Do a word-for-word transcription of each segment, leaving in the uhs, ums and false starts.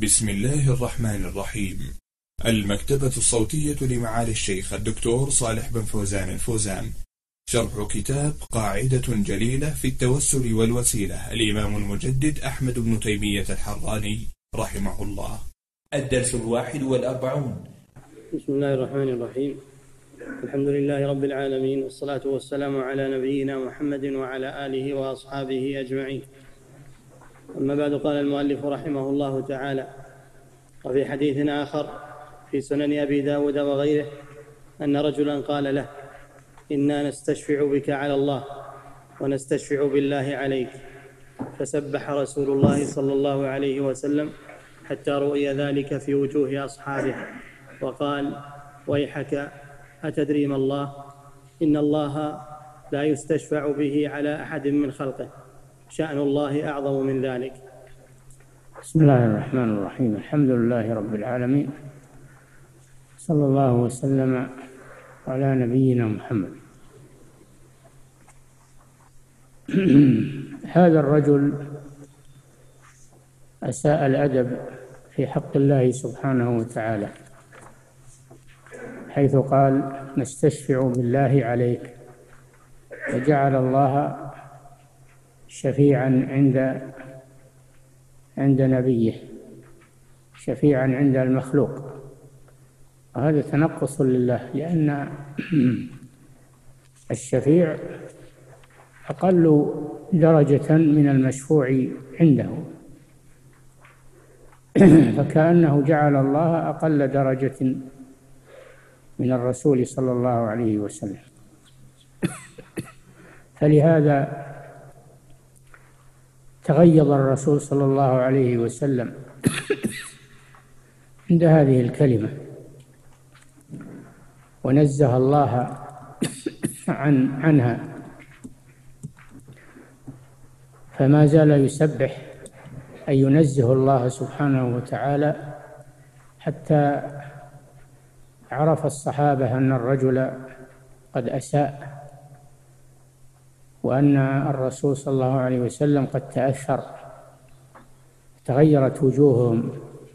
بسم الله الرحمن الرحيم. المكتبة الصوتية لمعالي الشيخ الدكتور صالح بن فوزان الفوزان، شرح كتاب قاعدة جليلة في التوسل والوسيلة، الإمام المجدد أحمد بن تيمية الحراني رحمه الله. الدرس الواحد والأربعون. بسم الله الرحمن الرحيم. الحمد لله رب العالمين، والصلاة والسلام على نبينا محمد وعلى آله وأصحابه أجمعين. أما بعد، قال المؤلف رحمه الله تعالى: وفي حديث آخر في سنن أبي داود وغيره أن رجلا قال له: إنا نستشفع بك على الله ونستشفع بالله عليك، فسبح رسول الله صلى الله عليه وسلم حتى رؤي ذلك في وجوه أصحابه، وقال: ويحك، أتدري ما الله؟ إن الله لا يستشفع به على أحد من خلقه، شأن الله أعظم من ذلك. بسم الله الرحمن الرحيم. الحمد لله رب العالمين، صلى الله وسلم على نبينا محمد. هذا الرجل أساء الأدب في حق الله سبحانه وتعالى، حيث قال: نستشفع بالله عليك، وجعل الله شفيعا عند عند نبيه، شفيعا عند المخلوق، وهذا تنقص لله، لأن الشفيع أقل درجة من المشفوع عنده، فكأنه جعل الله أقل درجة من الرسول صلى الله عليه وسلم. فلهذا تغيظ الرسول صلى الله عليه وسلم عند هذه الكلمة، ونزه الله عن عنها، فما زال يسبح أي ينزه الله سبحانه وتعالى، حتى عرف الصحابة أن الرجل قد أساء، وأن الرسول صلى الله عليه وسلم قد تأثر، تغيرت وجوههم،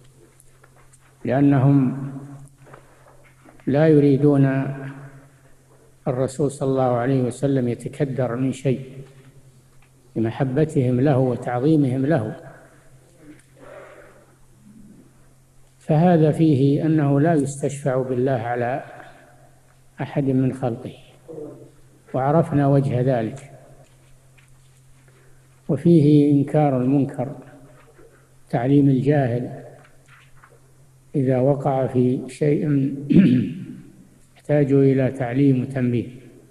لأنهم لا يريدون الرسول صلى الله عليه وسلم يتكدر من شيء لمحبتهم له وتعظيمهم له. فهذا فيه أنه لا يستشفع بالله على أحد من خلقه، وعرفنا وجه ذلك. وفيه إنكار المنكر، تعليم الجاهل إذا وقع في شيء يحتاج إلى تعليم وتنبيه.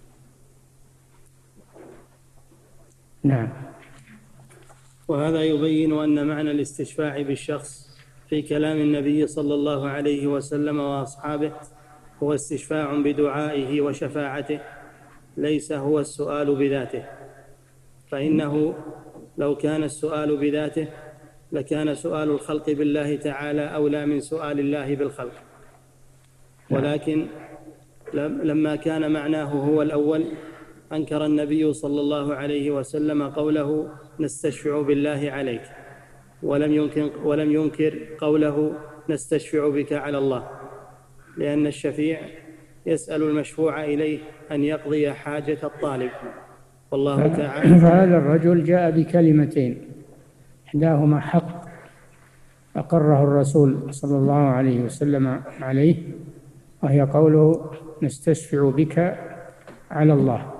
نعم. وهذا يبين أن معنى الاستشفاع بالشخص في كلام النبي صلى الله عليه وسلم وأصحابه هو استشفاع بدعائه وشفاعته، ليس هو السؤال بذاته، فإنه لو كان السؤال بذاته لكان سؤال الخلق بالله تعالى أولى من سؤال الله بالخلق، ولكن لما كان معناه هو الأول أنكر النبي صلى الله عليه وسلم قوله: نستشفع بالله عليك، ولم ينكر, ولم ينكر قوله: نستشفع بك على الله، لأن الشفيع يسأل المشفوع إليه أن يقضي حاجة الطالب، والله تعالى. فهذا الرجل جاء بكلمتين، إحداهما حق أقره الرسول صلى الله عليه وسلم عليه، وهي قوله: نستشفع بك على الله،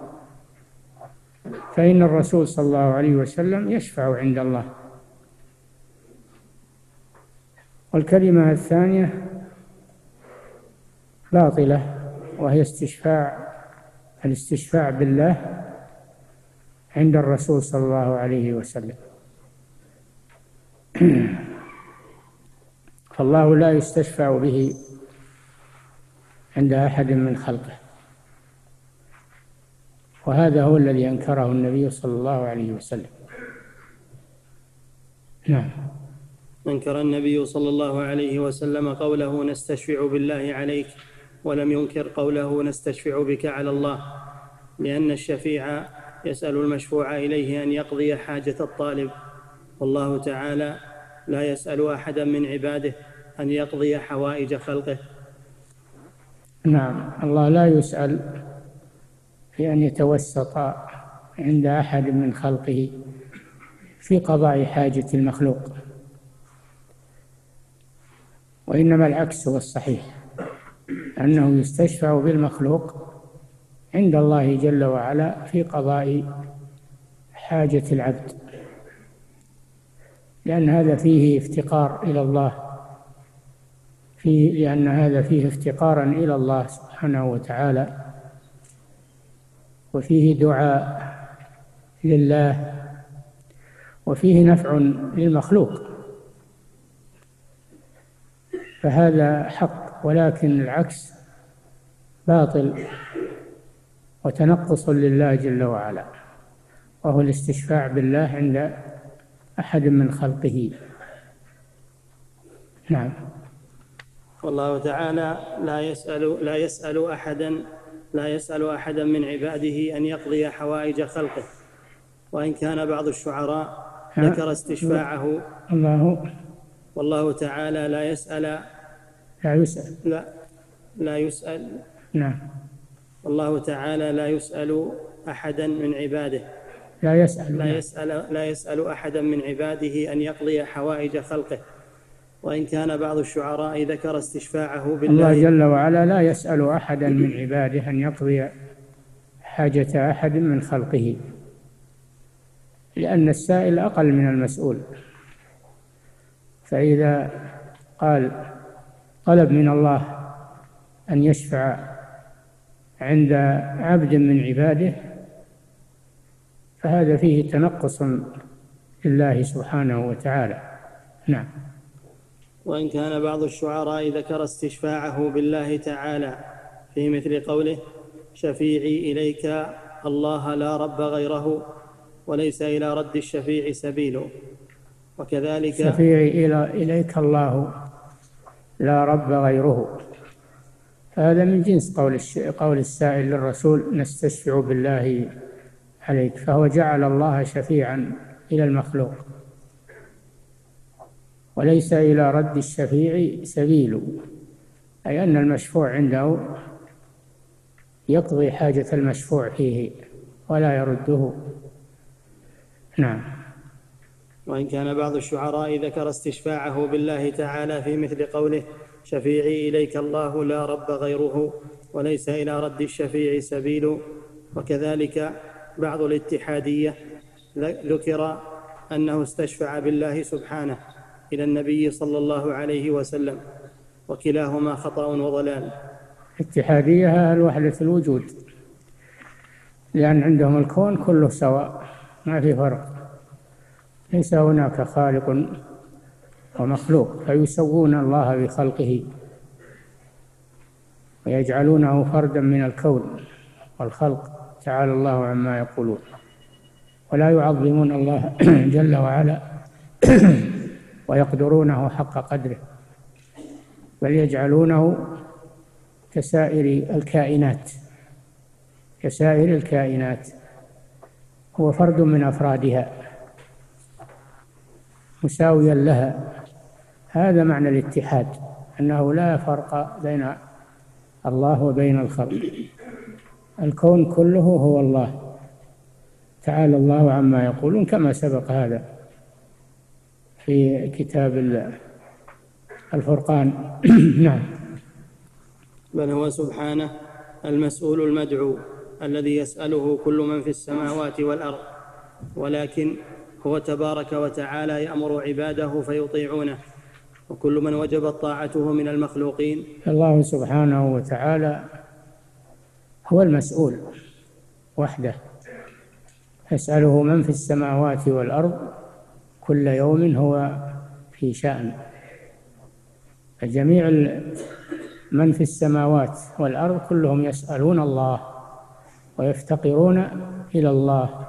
فإن الرسول صلى الله عليه وسلم يشفع عند الله. والكلمة الثانية باطلة، وهي استشفاع الاستشفاع بالله عند الرسول صلى الله عليه وسلم. فالله لا يستشفع به عند أحد من خلقه، وهذا هو الذي أنكره النبي صلى الله عليه وسلم. نعم. أنكر النبي صلى الله عليه وسلم قوله: نستشفع بالله عليك، ولم ينكر قوله: نستشفع بك على الله، لأن الشفيع يسأل المشفوع إليه أن يقضي حاجة الطالب، والله تعالى لا يسأل أحدا من عباده أن يقضي حوائج خلقه؟ نعم، الله لا يسأل في أن يتوسط عند أحد من خلقه في قضاء حاجة المخلوق، وإنما العكس هو الصحيح، أنه يستشفع بالمخلوق عند الله جل وعلا في قضاء حاجة العبد، لأن هذا فيه افتقار إلى الله، فيه لأن هذا فيه افتقارا إلى الله سبحانه وتعالى، وفيه دعاء لله، وفيه نفع للمخلوق، فهذا حق. ولكن العكس باطل وتنقص لله جل وعلا، وهو الاستشفاع بالله عند أحد من خلقه. نعم. والله تعالى لا يسأل لا يسأل أحدا لا يسأل أحدا من عباده أن يقضي حوائج خلقه، وإن كان بعض الشعراء ذكر استشفاعه. الله والله تعالى لا يسأل لا يسأل لا, لا يسأل نعم. والله تعالى لا يسأل أحدا من عباده لا يسأل لا يسأل لا يسأل أحدا من عباده أن يقضي حوائج خلقه، وإن كان بعض الشعراء ذكر استشفاعه بالله. الله جل وعلا لا يسأل أحدا من عباده أن يقضي حاجة أحد من خلقه، لأن السائل أقل من المسؤول. فإذا قال طلب من الله أن يشفع عند عبد من عباده فهذا فيه تنقص لله سبحانه وتعالى. نعم. وإن كان بعض الشعراء ذكر استشفاعه بالله تعالى في مثل قوله: شفيعي إليك الله لا رب غيره وليس إلى رد الشفيع سبيل. وكذلك شفيعي إليك الله لا رب غيره، هذا من جنس قول قول السائل للرسول: نستشفع بالله عليك، فهو جعل الله شفيعا إلى المخلوق، وليس إلى رد الشفيع سبيل، أي أن المشفوع عنده يقضي حاجة المشفوع فيه ولا يرده. نعم. وإن كان بعض الشعراء ذكر استشفاعه بالله تعالى في مثل قوله: شفيعي إليك الله لا رب غيره وليس إلى رد الشفيع سبيل. وكذلك بعض الاتحادية ذكر أنه استشفع بالله سبحانه إلى النبي صلى الله عليه وسلم، وكلاهما خطأ وضلال. الاتحادية أهل وحدة الوجود، لأن عندهم الكون كله سواء، ما في فرق، ليس هناك خالق ومخلوق، فيسوون الله بخلقه ويجعلونه فردا من الكون والخلق، تعالى الله عما يقولون، ولا يعظمون الله جل وعلا ويقدرونه حق قدره، بل يجعلونه كسائر الكائنات كسائر الكائنات هو فرد من أفرادها مساويا لها. هذا معنى الاتحاد، أنه لا فرق بين الله وبين الخلق، الكون كله هو الله، تعالى الله عما يقولون، كما سبق هذا في كتاب الفرقان. نعم. بل هو سبحانه المسؤول المدعو الذي يسأله كل من في السماوات والأرض، ولكن هو تبارك وتعالى يأمر عباده فيطيعونه، وكل من وجبت طاعته من المخلوقين. الله سبحانه وتعالى هو المسؤول وحده، يسأله من في السماوات والأرض كل يوم هو في شأن، فجميع من في السماوات والأرض كلهم يسألون الله ويفتقرون إلى الله،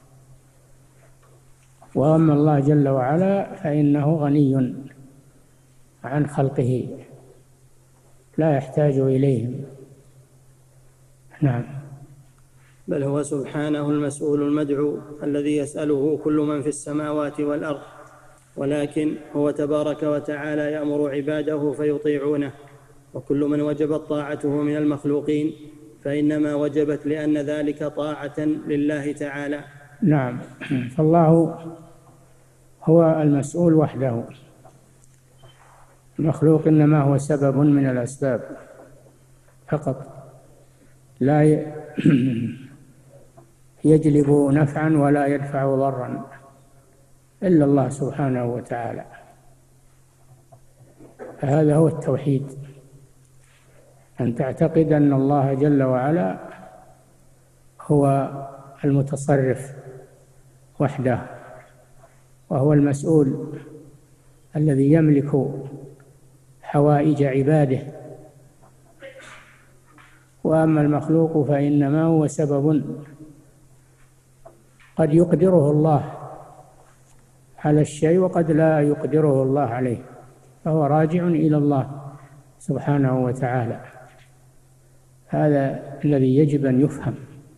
وأما الله جل وعلا فإنه غني عن خلقه لا يحتاج إليهم. نعم. بل هو سبحانه المسؤول المدعو الذي يسأله كل من في السماوات والأرض، ولكن هو تبارك وتعالى يأمر عباده فيطيعونه، وكل من وجبت طاعته من المخلوقين فإنما وجبت لأن ذلك طاعة لله تعالى. نعم، فالله هو المسؤول وحده، المخلوق إنما هو سبب من الأسباب فقط، لا يجلب نفعا ولا يدفع ضرا إلا الله سبحانه وتعالى. فهذا هو التوحيد، أن تعتقد أن الله جل وعلا هو المتصرف وحده، وهو المسؤول الذي يملك حوائج عباده، وأما المخلوق فإنما هو سبب قد يقدره الله على الشيء وقد لا يقدره الله عليه، فهو راجع إلى الله سبحانه وتعالى. هذا الذي يجب أن يفهم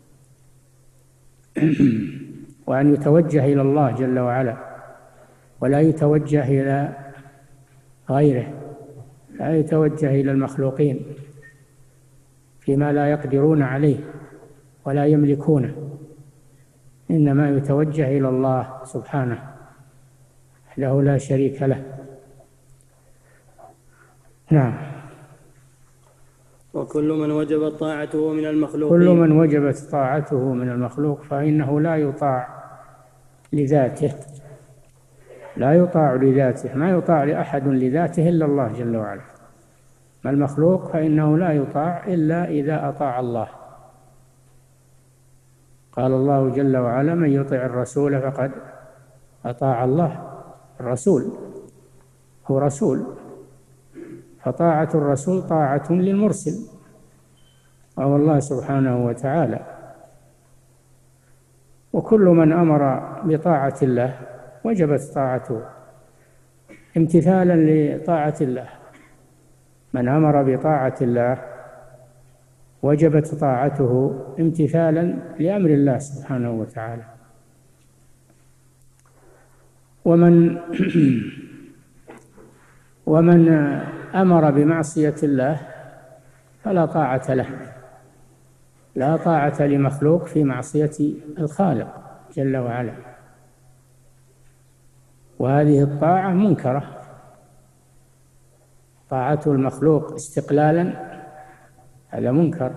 وأن يتوجه إلى الله جل وعلا، ولا يتوجه إلى غيره، لا يتوجه إلى المخلوقين فيما لا يقدرون عليه ولا يملكونه، إنما يتوجه إلى الله سبحانه وحده لا شريك له. نعم. وكل من وجبت طاعته من المخلوقين كل من وجبت طاعته من المخلوق فإنه لا يطاع لذاته، لا يطاع لذاته، ما يطاع لأحد لذاته إلا الله جل وعلا. ما المخلوق فإنه لا يطاع إلا إذا أطاع الله. قال الله جل وعلا: من يطع الرسول فقد أطاع الله. الرسول هو رسول، فطاعة الرسول طاعة للمرسل وهو الله سبحانه وتعالى. وكل من أمر بطاعة الله وجبت طاعته امتثالا لطاعة الله. من أمر بطاعة الله وجبت طاعته امتثالا لأمر الله سبحانه وتعالى. ومن ومن أمر بمعصية الله فلا طاعة له، لا طاعة لمخلوق في معصية الخالق جل وعلا، وهذه الطاعة منكرة. طاعة المخلوق استقلالا هذا منكر،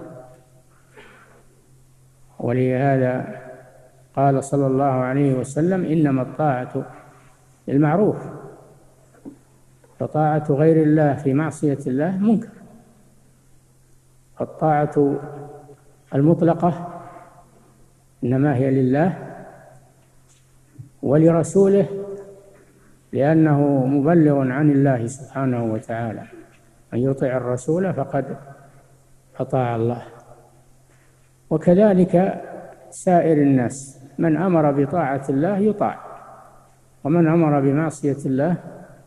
ولهذا قال صلى الله عليه وسلم: إنما الطاعة للمعروف، فطاعة غير الله في معصية الله منكر. الطاعة المطلقة إنما هي لله ولرسوله، لأنه مبلغ عن الله سبحانه وتعالى. من يطع الرسول فقد أطاع الله. وكذلك سائر الناس، من أمر بطاعة الله يطاع، ومن أمر بمعصية الله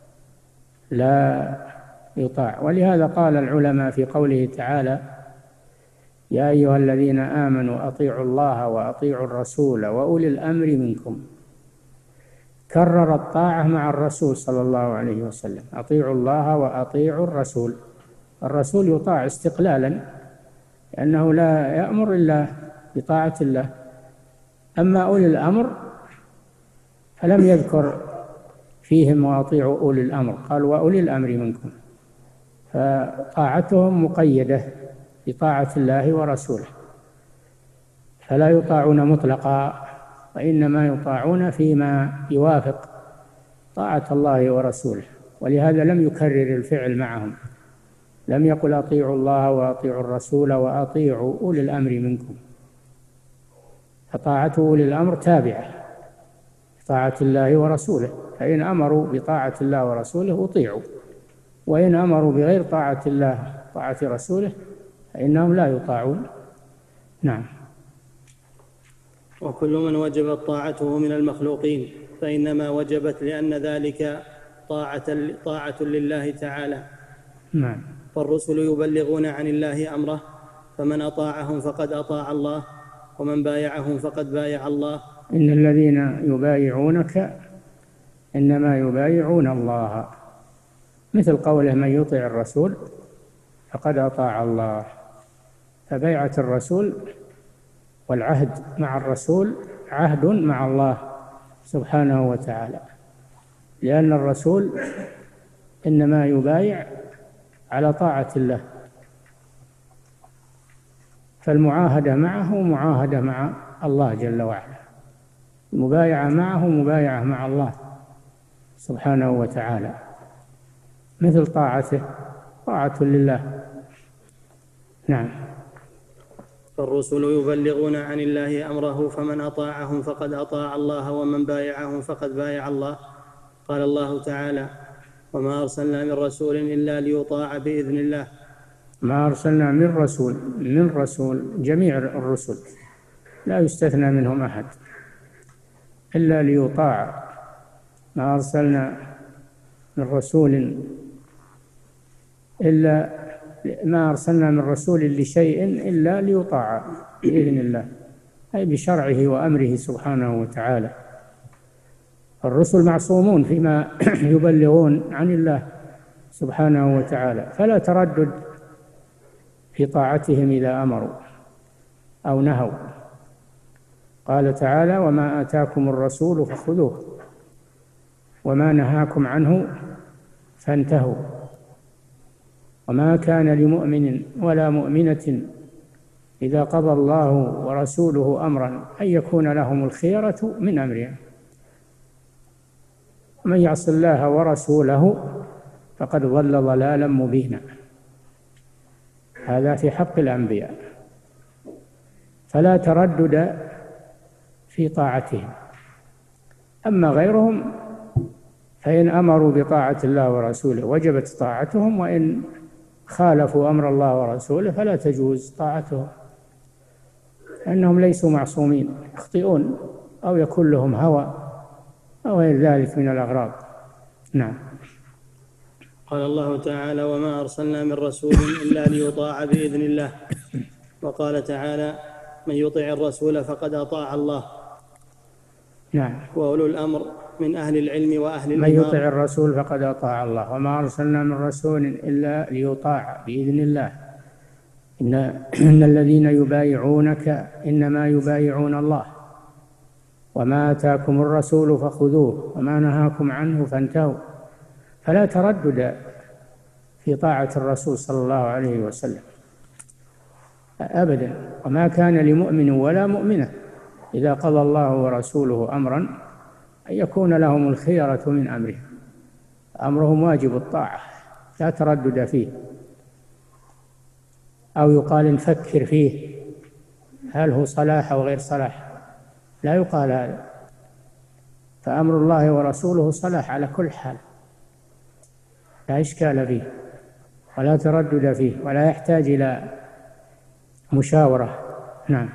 لا يطاع. ولهذا قال العلماء في قوله تعالى: يا أيها الذين آمنوا أطيعوا الله وأطيعوا الرسول وأولي الأمر منكم. كرر الطاعة مع الرسول صلى الله عليه وسلم: أطيعوا الله وأطيعوا الرسول. الرسول يطاع استقلالا لأنه لا يأمر إلا بطاعة الله. أما أولي الأمر فلم يذكر فيهم وأطيعوا أولي الأمر، قال وأولي الأمر منكم، فطاعتهم مقيدة بطاعة الله ورسوله، فلا يطاعون مطلقا، وإنما يطاعون فيما يوافق طاعة الله ورسوله. ولهذا لم يكرر الفعل معهم، لم يقل أطيعوا الله وأطيعوا الرسول وأطيعوا أولي الأمر منكم، فطاعة أولي الأمر تابعة طاعة الله ورسوله، فإن أمروا بطاعة الله ورسوله أطيعوا، وإن أمروا بغير طاعة الله طاعة رسوله فإنهم لا يطاعون. نعم. وكل من وجبت طاعته من المخلوقين فإنما وجبت لأن ذلك طاعة, طاعة لله تعالى. نعم. فالرسل يبلغون عن الله أمره، فمن أطاعهم فقد أطاع الله، ومن بايعهم فقد بايع الله. إن الذين يبايعونك إنما يبايعون الله، مثل قوله من يطع الرسول فقد أطاع الله. فبيعة الرسول والعهد مع الرسول عهد مع الله سبحانه وتعالى، لأن الرسول إنما يبايع على طاعة الله، فالمعاهدة معه معاهدة مع الله جل وعلا، المبايعة معه مبايعة مع الله سبحانه وتعالى، مثل طاعته طاعة لله. نعم. فالرسل يبلغون عن الله أمره، فمن أطاعهم فقد أطاع الله، ومن بايعهم فقد بايع الله. قال الله تعالى: وما أرسلنا من رسول إلا ليطاع بإذن الله. ما أرسلنا من رسول، من رسول جميع الرسل لا يستثنى منهم أحد إلا ليطاع. ما أرسلنا من رسول إلا ما أرسلنا من رسول لشيء إلا ليطاع بإذن الله، أي بشرعه وأمره سبحانه وتعالى. الرسل معصومون فيما يبلغون عن الله سبحانه وتعالى، فلا تردد في طاعتهم إذا أمروا أو نهوا. قال تعالى: وما آتاكم الرسول فخذوه وما نهاكم عنه فانتهوا. وما كان لمؤمن ولا مؤمنة إذا قضى الله ورسوله أمرا أن يكون لهم الخيرة من أمرهم، ومن يعص الله ورسوله فقد ضل ضلالا مبينا. هذا في حق الأنبياء، فلا تردد في طاعتهم. أما غيرهم فإن أمروا بطاعة الله ورسوله وجبت طاعتهم، وإن خالفوا أمر الله ورسوله فلا تجوز طاعتهم، لأنهم ليسوا معصومين، يخطئون أو يكون لهم هوى أو غير ذلك من الأغراض. نعم. قال الله تعالى: وما أرسلنا من رسول إلا ليطاع بإذن الله. وقال تعالى: من يطع الرسول فقد أطاع الله. نعم. وأولو الأمر من أهل العلم وأهل من الإمام. يطع الرسول فقد أطاع الله. وما أرسلنا من رسول إلا ليطاع بإذن الله. إن, إن الذين يبايعونك إنما يبايعون الله. وما آتاكم الرسول فخذوه وما نهاكم عنه فانتهوا. فلا تردد في طاعة الرسول صلى الله عليه وسلم أبدا. وما كان لمؤمن ولا مؤمنة إذا قضى الله ورسوله أمرا أن يكون لهم الخيرة من أمرهم، أمرهم واجب الطاعة، لا تردد فيه. أو يقال نفكر فيه هل هو صلاح أو غير صلاح، لا يقال هذا. فأمر الله ورسوله صلاح على كل حال، لا إشكال فيه ولا تردد فيه ولا يحتاج إلى مشاورة. نعم.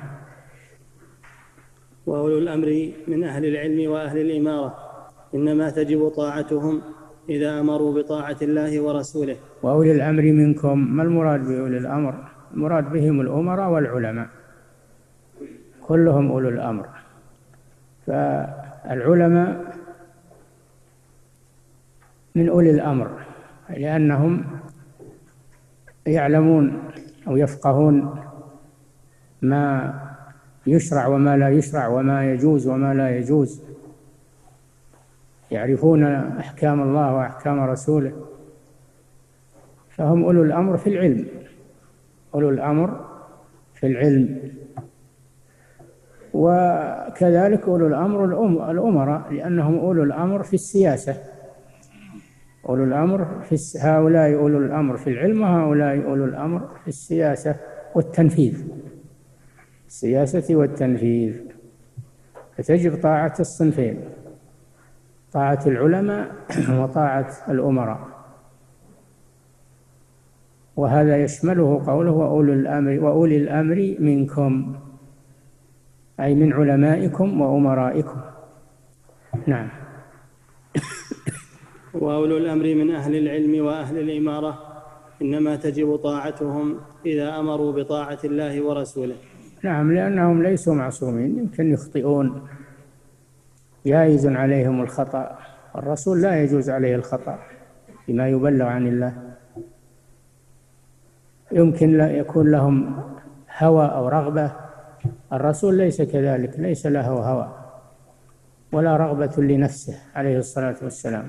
وأولو الأمر من أهل العلم وأهل الإمارة إنما تجب طاعتهم إذا أمروا بطاعة الله ورسوله. وأولي الأمر منكم، ما المراد بأولي الأمر؟ المراد بهم الأمراء والعلماء، كلهم أولو الأمر. فالعلماء من أولي الأمر لأنهم يعلمون أو يفقهون ما يشرع وما لا يشرع، وما يجوز وما لا يجوز، يعرفون أحكام الله وأحكام رسوله، فهم أولو الأمر في العلم، أولو الأمر في العلم. وكذلك أولو الأمر الأمراء لأنهم أولو الأمر في السياسة. أولو الأمر في هؤلاء أولو الأمر في العلم، وهؤلاء أولو الأمر في السياسة والتنفيذ، السياسة والتنفيذ. فتجب طاعة الصنفين، طاعة العلماء وطاعة الأمراء. وهذا يشمله قوله وأولي الأمر وأولي الأمر منكم، أي من علمائكم وأمرائكم. نعم. وأولو الأمر من أهل العلم وأهل الإمارة إنما تجب طاعتهم إذا أمروا بطاعة الله ورسوله. نعم، لأنهم ليسوا معصومين، يمكن يخطئون، جائز عليهم الخطأ، الرسول لا يجوز عليه الخطأ بما يبلغ عن الله. يمكن يكون لهم هوى أو رغبة، الرسول ليس كذلك، ليس له هوى ولا رغبة لنفسه عليه الصلاة والسلام.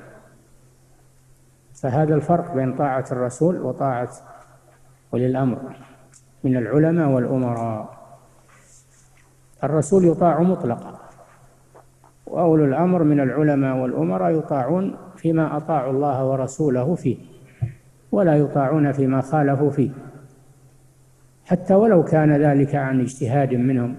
فهذا الفرق بين طاعة الرسول وطاعة أولي الأمر من العلماء والأمراء. الرسول يطاع مطلقا، وأولو الأمر من العلماء والأمراء يطاعون فيما أطاعوا الله ورسوله فيه، ولا يطاعون فيما خالفوا فيه، حتى ولو كان ذلك عن اجتهاد منهم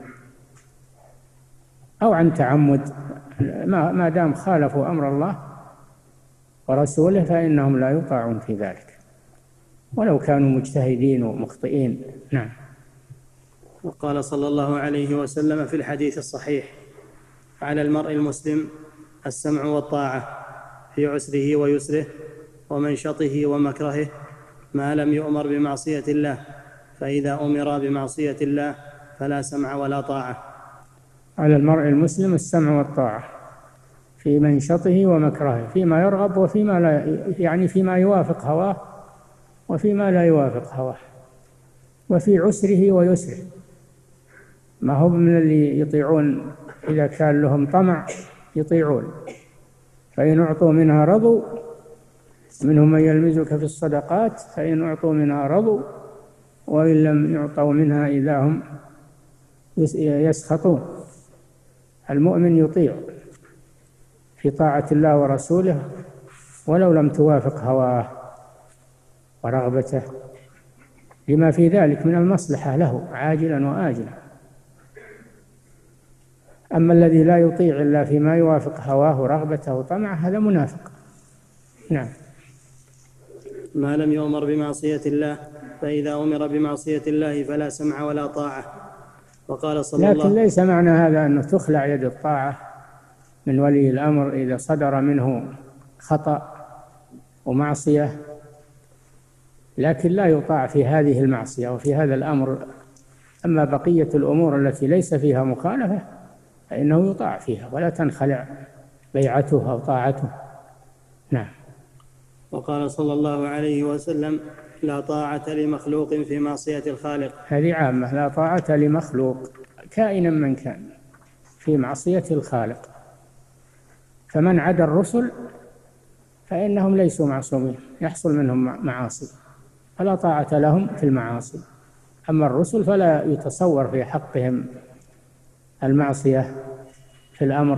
أو عن تعمد، ما دام خالفوا أمر الله ورسوله فإنهم لا يطاعون في ذلك ولو كانوا مجتهدين ومخطئين. نعم. وقال صلى الله عليه وسلم في الحديث الصحيح: على المرء المسلم السمع والطاعة في عسره ويسره ومنشطه ومكرهه ما لم يؤمر بمعصية الله، فإذا أمر بمعصية الله فلا سمع ولا طاعة. على المرء المسلم السمع والطاعة في منشطه ومكرهه، فيما يرغب وفيما لا، يعني فيما يوافق هواه وفيما لا يوافق هواه، وفي عسره ويسره. ما هو من اللي يطيعون إذا كان لهم طمع يطيعون، فإن أعطوا منها رضوا، منهم من يلمزك في الصدقات فإن أعطوا منها رضوا وإن لم يعطوا منها إذا هم يسخطون. المؤمن يطيع في طاعة الله ورسوله ولو لم توافق هواه ورغبته، لما في ذلك من المصلحة له عاجلا وآجلا. أما الذي لا يطيع إلا فيما يوافق هواه ورغبته وطمعه هذا منافق. نعم. ما لم يؤمر بمعصية الله، فإذا أمر بمعصية الله فلا سمع ولا طاعة. وقال صلى الله، لكن ليس معنى هذا أنه تخلع يد الطاعة من ولي الأمر إذا صدر منه خطأ ومعصية، لكن لا يطاع في هذه المعصية وفي هذا الأمر. أما بقية الأمور التي ليس فيها مخالفة فإنه يطاع فيها ولا تنخلع بيعته أو طاعته. نعم. وقال صلى الله عليه وسلم: لا طاعة لمخلوق في معصية الخالق. هذه عامة، لا طاعة لمخلوق كائنا من كان في معصية الخالق. فمن عدا الرسل فإنهم ليسوا معصومين، يحصل منهم معاصي فلا طاعة لهم في المعاصي. أما الرسل فلا يتصور في حقهم المعصية في الأمر،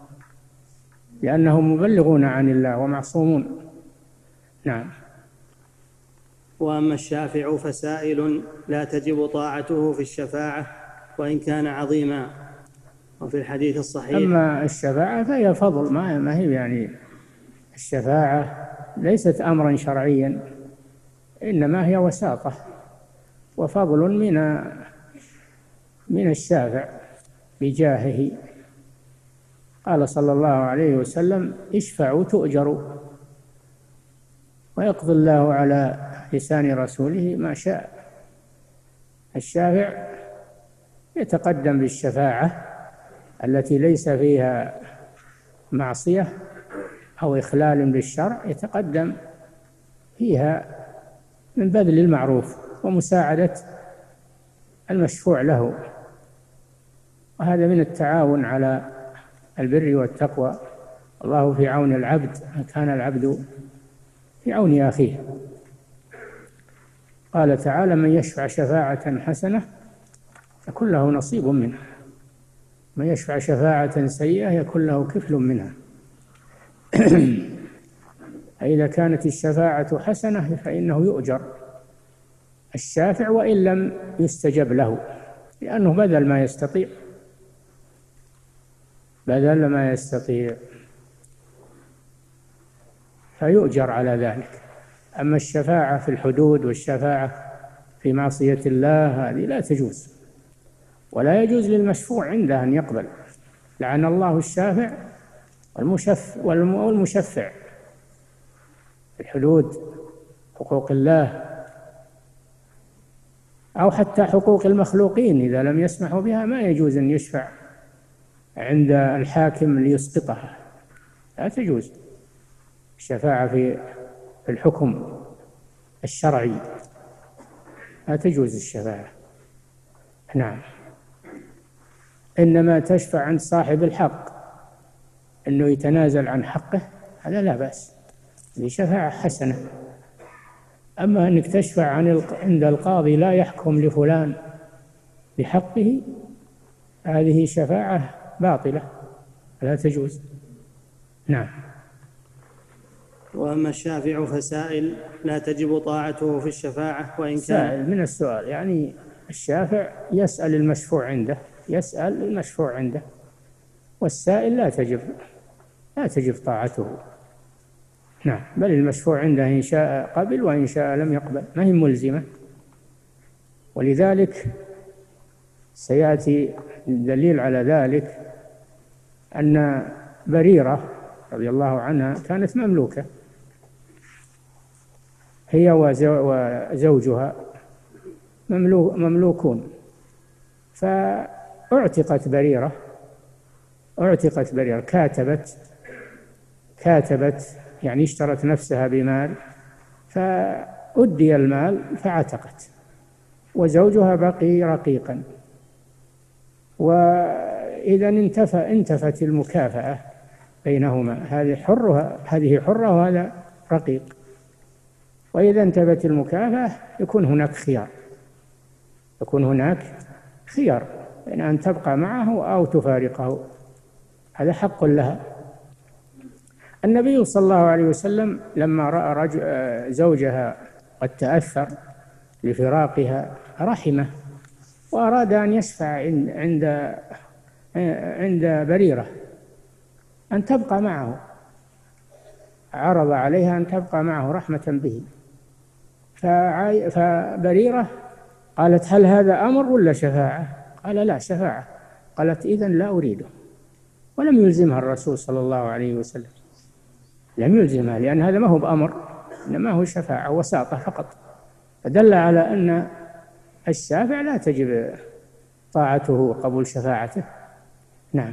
لأنهم مبلغون عن الله ومعصومون. نعم. وأما الشافع فسائل لا تجب طاعته في الشفاعة وإن كان عظيما. وفي الحديث الصحيح: أما الشفاعة فهي فضل، ما هي يعني الشفاعة ليست أمرا شرعيا، إنما هي وساطة وفضل من من الشافع بجاهه. قال صلى الله عليه وسلم: اشفعوا تؤجروا، ويقضي الله على لسان رسوله ما شاء. الشافع يتقدم بالشفاعة التي ليس فيها معصية أو إخلال بالشرع، يتقدم فيها من بذل المعروف ومساعدة المشفوع له، وهذا من التعاون على البر والتقوى. الله في عون العبد كان العبد في عون أخيه. قال تعالى: من يشفع شفاعة حسنة يكن له نصيب منها، من يشفع شفاعة سيئة يكن له كفل منها. فإذا كانت الشفاعة حسنة فإنه يؤجر الشافع وإن لم يستجب له، لأنه بذل ما يستطيع بذل ما يستطيع فيؤجر على ذلك. أما الشفاعة في الحدود والشفاعة في معصية الله هذه لا تجوز، ولا يجوز للمشفوع عنده أن يقبل. لعن الله الشافع والمشفع في الحدود، حقوق الله أو حتى حقوق المخلوقين إذا لم يسمحوا بها ما يجوز أن يشفع عند الحاكم ليسقطها، لا تجوز. الشفاعة في الحكم الشرعي لا تجوز الشفاعة. نعم. إنما تشفع عند صاحب الحق أنه يتنازل عن حقه، هذا لا بأس، هذه شفاعة حسنة. أما أنك تشفع عن عند القاضي لا يحكم لفلان بحقه، هذه شفاعة باطلة لا تجوز. نعم. وأما الشافع فسائل لا تجب طاعته في الشفاعة وإن كان سائل من السؤال، يعني الشافع يسأل المشفوع عنده، يسأل المشفوع عنده، والسائل لا تجب لا تجب طاعته. نعم. بل المشفوع عنده إن شاء قبل وإن شاء لم يقبل، ما هي ملزمة. ولذلك سيأتي الدليل على ذلك أن بريرة رضي الله عنها كانت مملوكة، هي وزوجها مملوكون، فاعتقت بريرة اعتقت بريرة كاتبت كاتبت يعني اشترت نفسها بمال، فأدي المال فعتقت، وزوجها بقي رقيقا. وإذا انتفى انتفت المكافأة بينهما، هذه حرها هذه حرة وهذا رقيق، وإذا انتفت المكافأة يكون هناك خيار يكون هناك خيار بين أن تبقى معه أو تفارقه، هذا حق لها. النبي صلى الله عليه وسلم لما رأى رجل زوجها قد تأثر لفراقها رحمه، وأراد أن يشفع عند عند بريرة أن تبقى معه، عرض عليها أن تبقى معه رحمة به، فبريرة قالت هل هذا أمر ولا شفاعة؟ قال لا شفاعة. قالت إذن لا أريده، ولم يلزمها الرسول صلى الله عليه وسلم، لم يلزمها، لأن هذا ما هو بأمر، إنما هو شفاعة وساطة فقط، فدل على أن الشافع لا تجب طاعته وقبول شفاعته. نعم.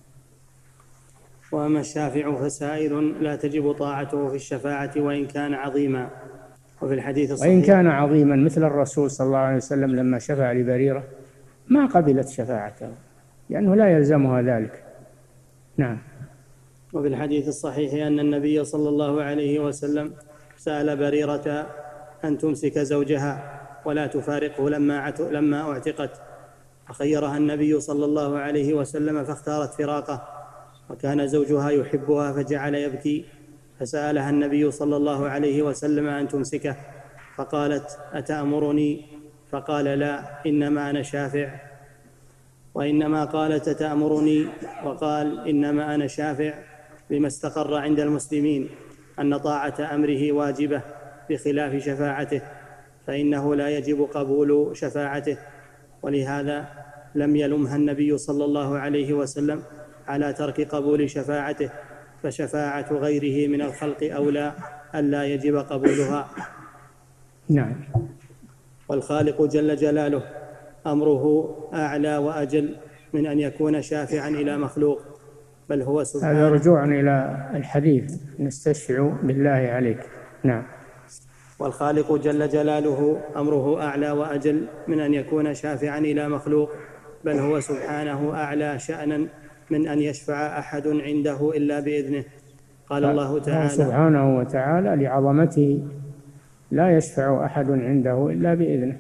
وأما الشافع فسائل لا تجب طاعته في الشفاعة وإن كان عظيما. وفي الحديث الصحيح وإن كان عظيما مثل الرسول صلى الله عليه وسلم لما شفع لبريرة ما قبلت شفاعته لأنه لا يلزمها ذلك. نعم. وفي الحديث الصحيح أن النبي صلى الله عليه وسلم سأل بريرة أن تمسك زوجها ولا تفارقه لما لما اعتقت، فخيرها النبي صلى الله عليه وسلم فاختارت فراقه، وكان زوجها يحبها فجعل يبكي، فسألها النبي صلى الله عليه وسلم أن تمسكه، فقالت أتأمرني؟ فقال لا، إنما أنا شافع. وإنما قالت أتأمرني وقال إنما أنا شافع بما استقر عند المسلمين أن طاعة أمره واجبة بخلاف شفاعته، فإنه لا يجب قبول شفاعته، ولهذا لم يلمها النبي صلى الله عليه وسلم على ترك قبول شفاعته، فشفاعة غيره من الخلق أولى ألا يجب قبولها. نعم. والخالق جل جلاله أمره أعلى وأجل من أن يكون شافعا إلى مخلوق، بل هو سبحانه. هذا رجوع إلى الحديث نستشفع بالله عليك. نعم. والخالق جل جلاله أمره أعلى وأجل من أن يكون شافعا إلى مخلوق، بل هو سبحانه أعلى شأنا من أن يشفع أحد عنده إلا بإذنه. قال الله تعالى سبحانه وتعالى لعظمته لا يشفع أحد عنده إلا بإذنه.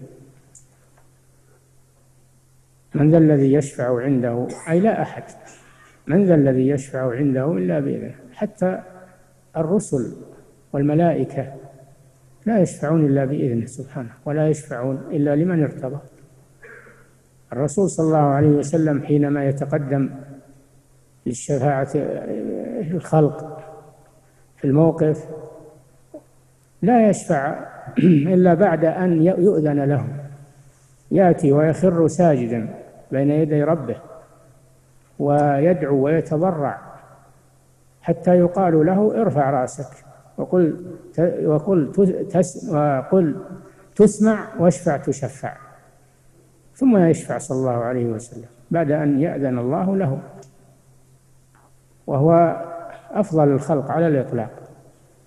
من ذا الذي يشفع عنده؟ أي لا أحد. من ذا الذي يشفع عنده إلا بإذنه؟ حتى الرسل والملائكة لا يشفعون إلا بإذنه سبحانه، ولا يشفعون إلا لمن ارتضى. الرسول صلى الله عليه وسلم حينما يتقدم للشفاعة الخلق في الموقف لا يشفع إلا بعد أن يؤذن له، يأتي ويخر ساجدا بين يدي ربه ويدعو ويتضرع حتى يقال له ارفع رأسك وقل وقل تس وقل تسمع واشفع تشفع، ثم يشفع صلى الله عليه وسلم بعد أن يأذن الله له، وهو أفضل الخلق على الإطلاق.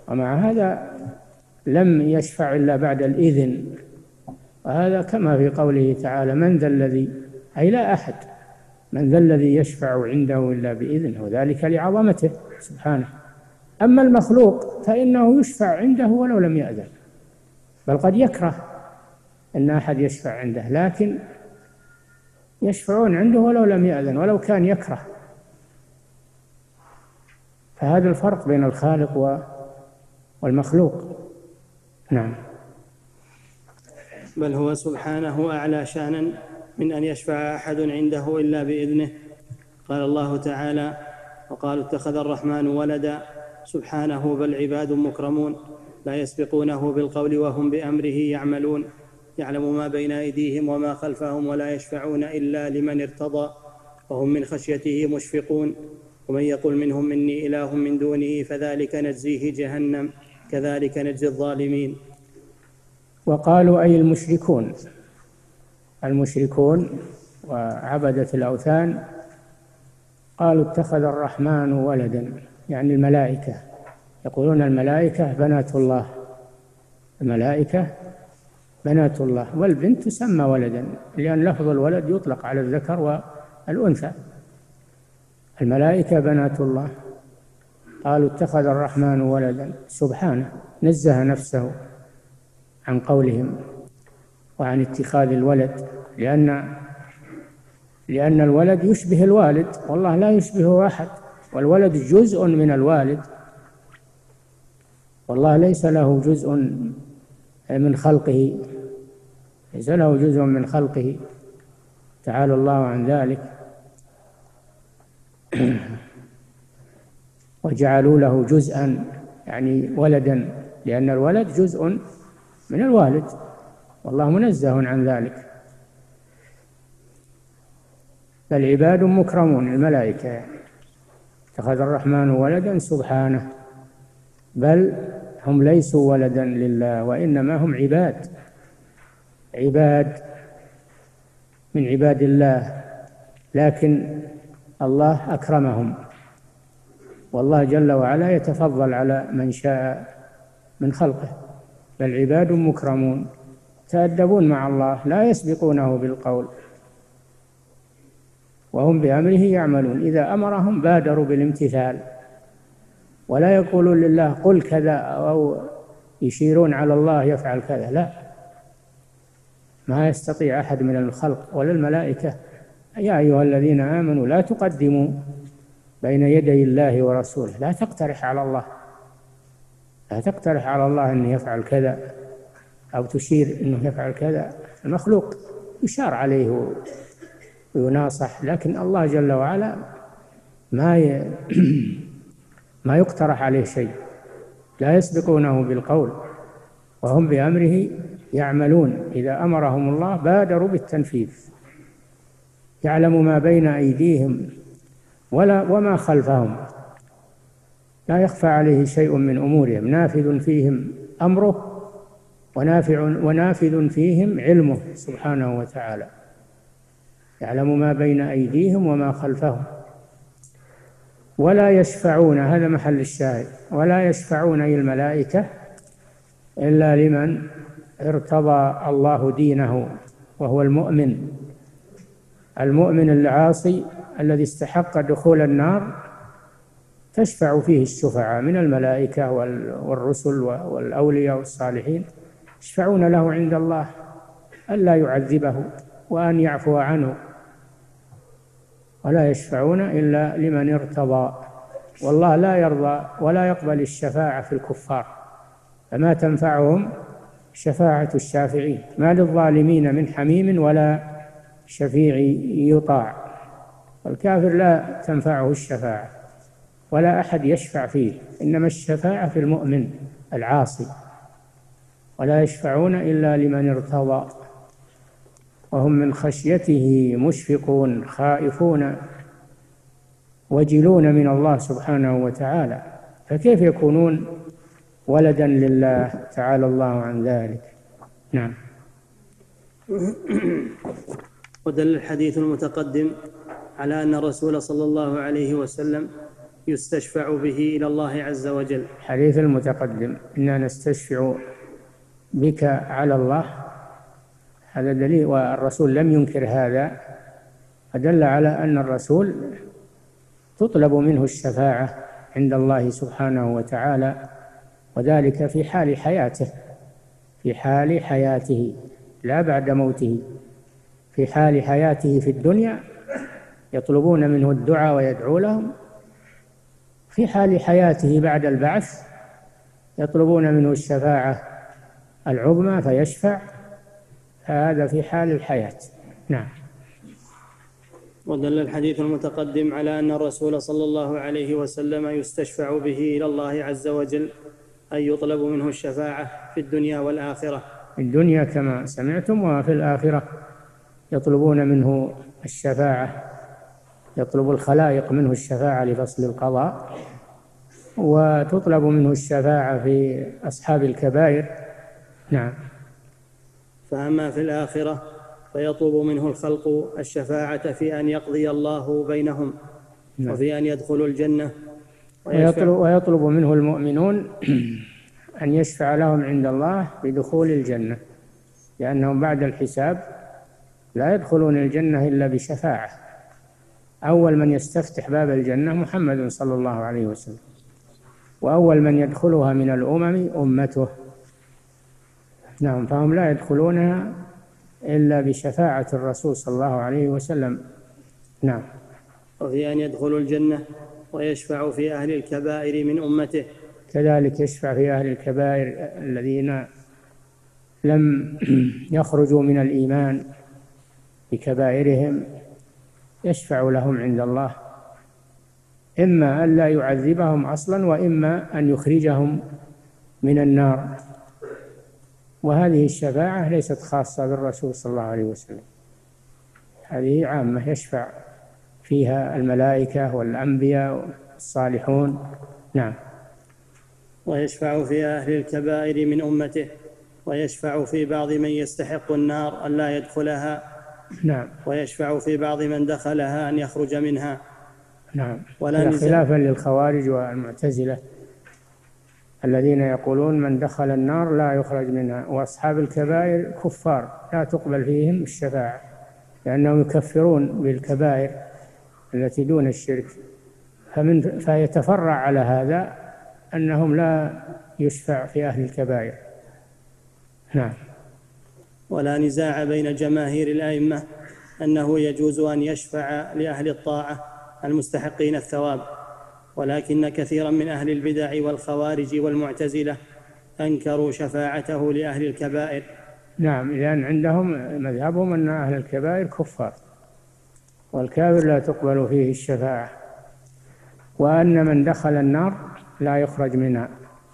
ومع هذا لم يشفع إلا بعد الإذن، وهذا كما في قوله تعالى: من ذا الذي، أي لا أحد، من ذا الذي يشفع عنده إلا بإذنه، وذلك لعظمته سبحانه. أما المخلوق فإنه يشفع عنده ولو لم يأذن، بل قد يكره أن أحد يشفع عنده، لكن يشفعون عنده ولو لم يأذن ولو كان يكره. فهذا الفرق بين الخالق والمخلوق. نعم. بل هو سبحانه أعلى شأنا من أن يشفع أحد عنده إلا بإذنه. قال الله تعالى: وقالوا اتخذ الرحمن ولدا سبحانه بل عباد مكرمون لا يسبقونه بالقول وهم بأمره يعملون يعلم ما بين أيديهم وما خلفهم ولا يشفعون إلا لمن ارتضى وهم من خشيته مشفقون ومن يقل منهم إني إله من دونه فذلك نجزيه جهنم كذلك نجزي الظالمين. وقالوا أي المشركون المشركون وعبدة الأوثان قالوا اتخذ الرحمن ولدا، يعني الملائكة، يقولون الملائكة بنات الله، الملائكة بنات الله، والبنت تسمى ولدا لأن لفظ الولد يطلق على الذكر والأنثى. الملائكة بنات الله. قالوا اتخذ الرحمن ولدا، سبحانه نزه نفسه عن قولهم وعن اتخاذ الولد، لأن لأن الولد يشبه الوالد والله لا يشبهه أحد، والولد جزء من الوالد والله ليس له جزء من خلقه، ليس له جزء من خلقه تعالى الله عن ذلك. وجعلوا له جزءا يعني ولدا، لأن الولد جزء من الوالد والله منزه عن ذلك. بل عباد مكرمون، الملائكة يعني. اتخذ الرحمن ولدا سبحانه، بل هم ليسوا ولدا لله وإنما هم عباد عباد من عباد الله، لكن الله أكرمهم، والله جل وعلا يتفضل على من شاء من خلقه. بل عباد مكرمون يتأدبون مع الله لا يسبقونه بالقول وهم بأمره يعملون، إذا أمرهم بادروا بالامتثال ولا يقولون لله قل كذا أو يشيرون على الله يفعل كذا، لا، ما يستطيع أحد من الخلق ولا الملائكة. يا أيها الذين آمنوا لا تقدموا بين يدي الله ورسوله، لا تقترح على الله لا تقترح على الله أنه يفعل كذا أو تشير أنه يفعل كذا. المخلوق يشار عليه ويناصح، لكن الله جل وعلا ما ي... ما يقترح عليه شيء، لا يسبقونه بالقول وهم بأمره يعملون، إذا أمرهم الله بادروا بالتنفيذ. يعلم ما بين أيديهم ولا وما خلفهم، لا يخفى عليه شيء من أمورهم، نافذ فيهم أمره ونافع ونافذ فيهم علمه سبحانه وتعالى. يعلم ما بين أيديهم وما خلفهم ولا يشفعون، هذا محل الشاهد، ولا يشفعون أي الملائكة إلا لمن ارتضى الله دينه، وهو المؤمن المؤمن العاصي الذي استحق دخول النار تشفع فيه الشفعاء من الملائكة والرسل والأولياء والصالحين، يشفعون له عند الله ألا يعذبه وأن يعفو عنه. ولا يشفعون إلا لمن ارتضى، والله لا يرضى ولا يقبل الشفاعة في الكفار، فما تنفعهم شفاعة الشافعين. ما للظالمين من حميم ولا شفيع يطاع. والكافر لا تنفعه الشفاعة ولا أحد يشفع فيه، إنما الشفاعة في المؤمن العاصي. ولا يشفعون إلا لمن ارتضى وهم من خشيته مشفقون، خائفون وجلون من الله سبحانه وتعالى، فكيف يكونون ولدا لله تعالى الله عن ذلك. نعم. ودل الحديث المتقدم على أن الرسول صلى الله عليه وسلم يستشفع به إلى الله عز وجل. الحديث المتقدم إنا نستشفع بك على الله، هذا دليل، والرسول لم ينكر هذا، فدل على أن الرسول تطلب منه الشفاعة عند الله سبحانه وتعالى، وذلك في حال حياته، في حال حياته لا بعد موته. في حال حياته في الدنيا يطلبون منه الدعاء ويدعو لهم، في حال حياته بعد البعث يطلبون منه الشفاعة العظمى فيشفع، هذا في حال الحياة. نعم. ودل الحديث المتقدم على أن الرسول صلى الله عليه وسلم يستشفع به إلى الله عز وجل، أي يطلب منه الشفاعة في الدنيا والآخرة. في الدنيا كما سمعتم، وفي الآخرة يطلبون منه الشفاعة، يطلب الخلائق منه الشفاعة لفصل القضاء، وتطلب منه الشفاعة في أصحاب الكبائر. نعم. فأما في الآخرة فيطلب منه الخلق الشفاعة في أن يقضي الله بينهم. نعم. وفي أن يدخلوا الجنة، ويطلب, ويطلب منه المؤمنون أن يشفع لهم عند الله بدخول الجنة، لأنهم بعد الحساب لا يدخلون الجنة إلا بشفاعة. أول من يستفتح باب الجنة محمد صلى الله عليه وسلم، وأول من يدخلها من الأمم أمته. نعم. فهم لا يدخلونها إلا بشفاعة الرسول صلى الله عليه وسلم. نعم. وفي أن يدخلوا الجنة ويشفع في أهل الكبائر من أمته، كذلك يشفع في أهل الكبائر الذين لم يخرجوا من الإيمان بكبائرهم، يشفع لهم عند الله، إما أن لا يعذبهم أصلا، وإما أن يخرجهم من النار. وهذه الشفاعة ليست خاصة بالرسول صلى الله عليه وسلم، هذه عامة يشفع فيها الملائكة والأنبياء والصالحون. نعم. ويشفع في أهل الكبائر من أمته، ويشفع في بعض من يستحق النار أن لا يدخلها. نعم. ويشفع في بعض من دخلها أن يخرج منها. نعم. ولا خلافا للخوارج والمعتزلة الذين يقولون من دخل النار لا يخرج منها، وأصحاب الكبائر كفار لا تقبل فيهم الشفاعة، لأنهم يكفرون بالكبائر التي دون الشرك. فمن فيتفرع على هذا أنهم لا يشفع في أهل الكبائر. نعم. ولا نزاع بين جماهير الأئمة أنه يجوز أن يشفع لأهل الطاعة المستحقين الثواب، ولكن كثيرا من أهل البدع والخوارج والمعتزلة أنكروا شفاعته لأهل الكبائر. نعم. لأن عندهم مذهبهم أن أهل الكبائر كفار، والكافر لا تقبل فيه الشفاعة، وأن من دخل النار لا يخرج منها.